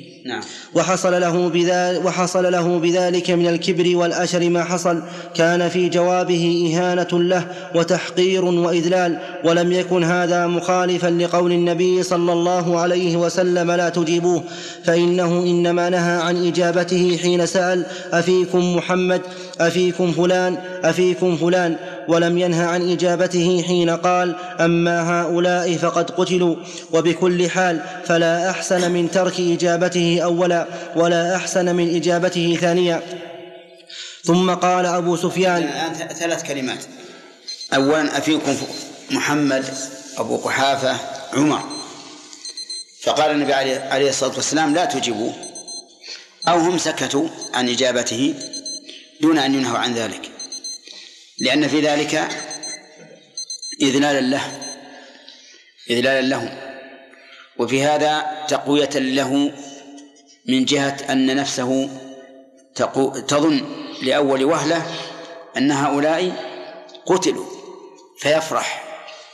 وحصل له بذلك من الكبر والأشر ما حصل، كان في جوابه إهانة له وتحقير وإذلال، ولم يكن هذا مخالفا لقول النبي صلى الله عليه وسلم لا تجيبوه، فإنه إنما نهى عن إجابته حين سأل أفيكم محمد أفيكم فلان، ولم ينه عن إجابته حين قال أما هؤلاء فقد قتلوا. وبكل حال فلا أحسن من ترك إجابته أولا ولا أحسن من إجابته ثانيا. ثم قال أبو سفيان الآن 3 كلمات. أولا أفيكم محمد، أبو قحافة، عمر، فقال النبي عليه الصلاة والسلام لا تجيبوه، أو هم سكتوا عن إجابته دون أن ينهوا عن ذلك، لأن في ذلك إذلالا له، وفي هذا تقوية له من جهة أن نفسه تظن لأول وهلة أن هؤلاء قتلوا، فيفرح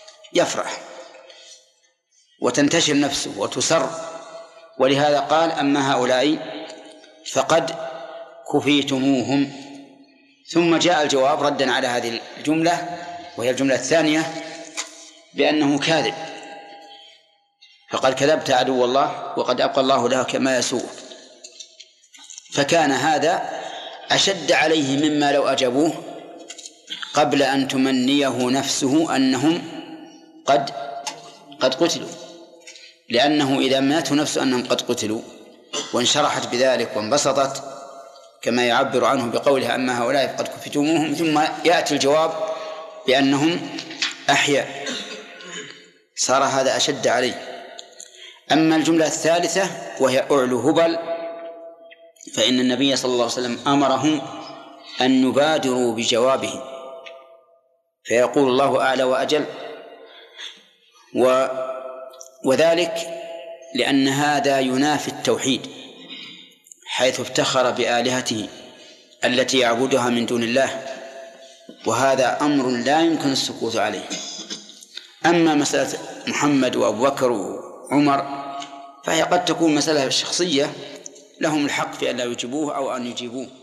وتنتشر نفسه وتسر، ولهذا قال أما هؤلاء فقد كفيتموهم. ثم جاء الجواب ردا على هذه الجملة، وهي الجملة الثانية، بأنه كاذب، فقال كذبت عدو الله وقد أبقى الله له كما يسوء. فكان هذا أشد عليه مما لو أجابوه قبل أن تمنيه نفسه أنهم قد قتلوا، لأنه إذا منته نفسه أنهم قد قتلوا وانشرحت بذلك وانبسطت كما يعبر عنه بقولها أما هؤلاء فقد كفتموهم، ثم يأتي الجواب بأنهم أحياء، صار هذا أشد عليه. أما الجملة الثالثة وهي أعلو هبل، فإن النبي صلى الله عليه وسلم أمرهم أن يبادروا بجوابه، فيقول الله أعلى وأجل، وذلك لأن هذا ينافي التوحيد، حيث افتخر بآلهته التي يعبدها من دون الله، وهذا أمر لا يمكن السكوت عليه. أما مسألة محمد وأبو بكر وعمر فهي قد تكون مسألة شخصية، لهم الحق في أن لا يجيبوه أو أن يجيبوه.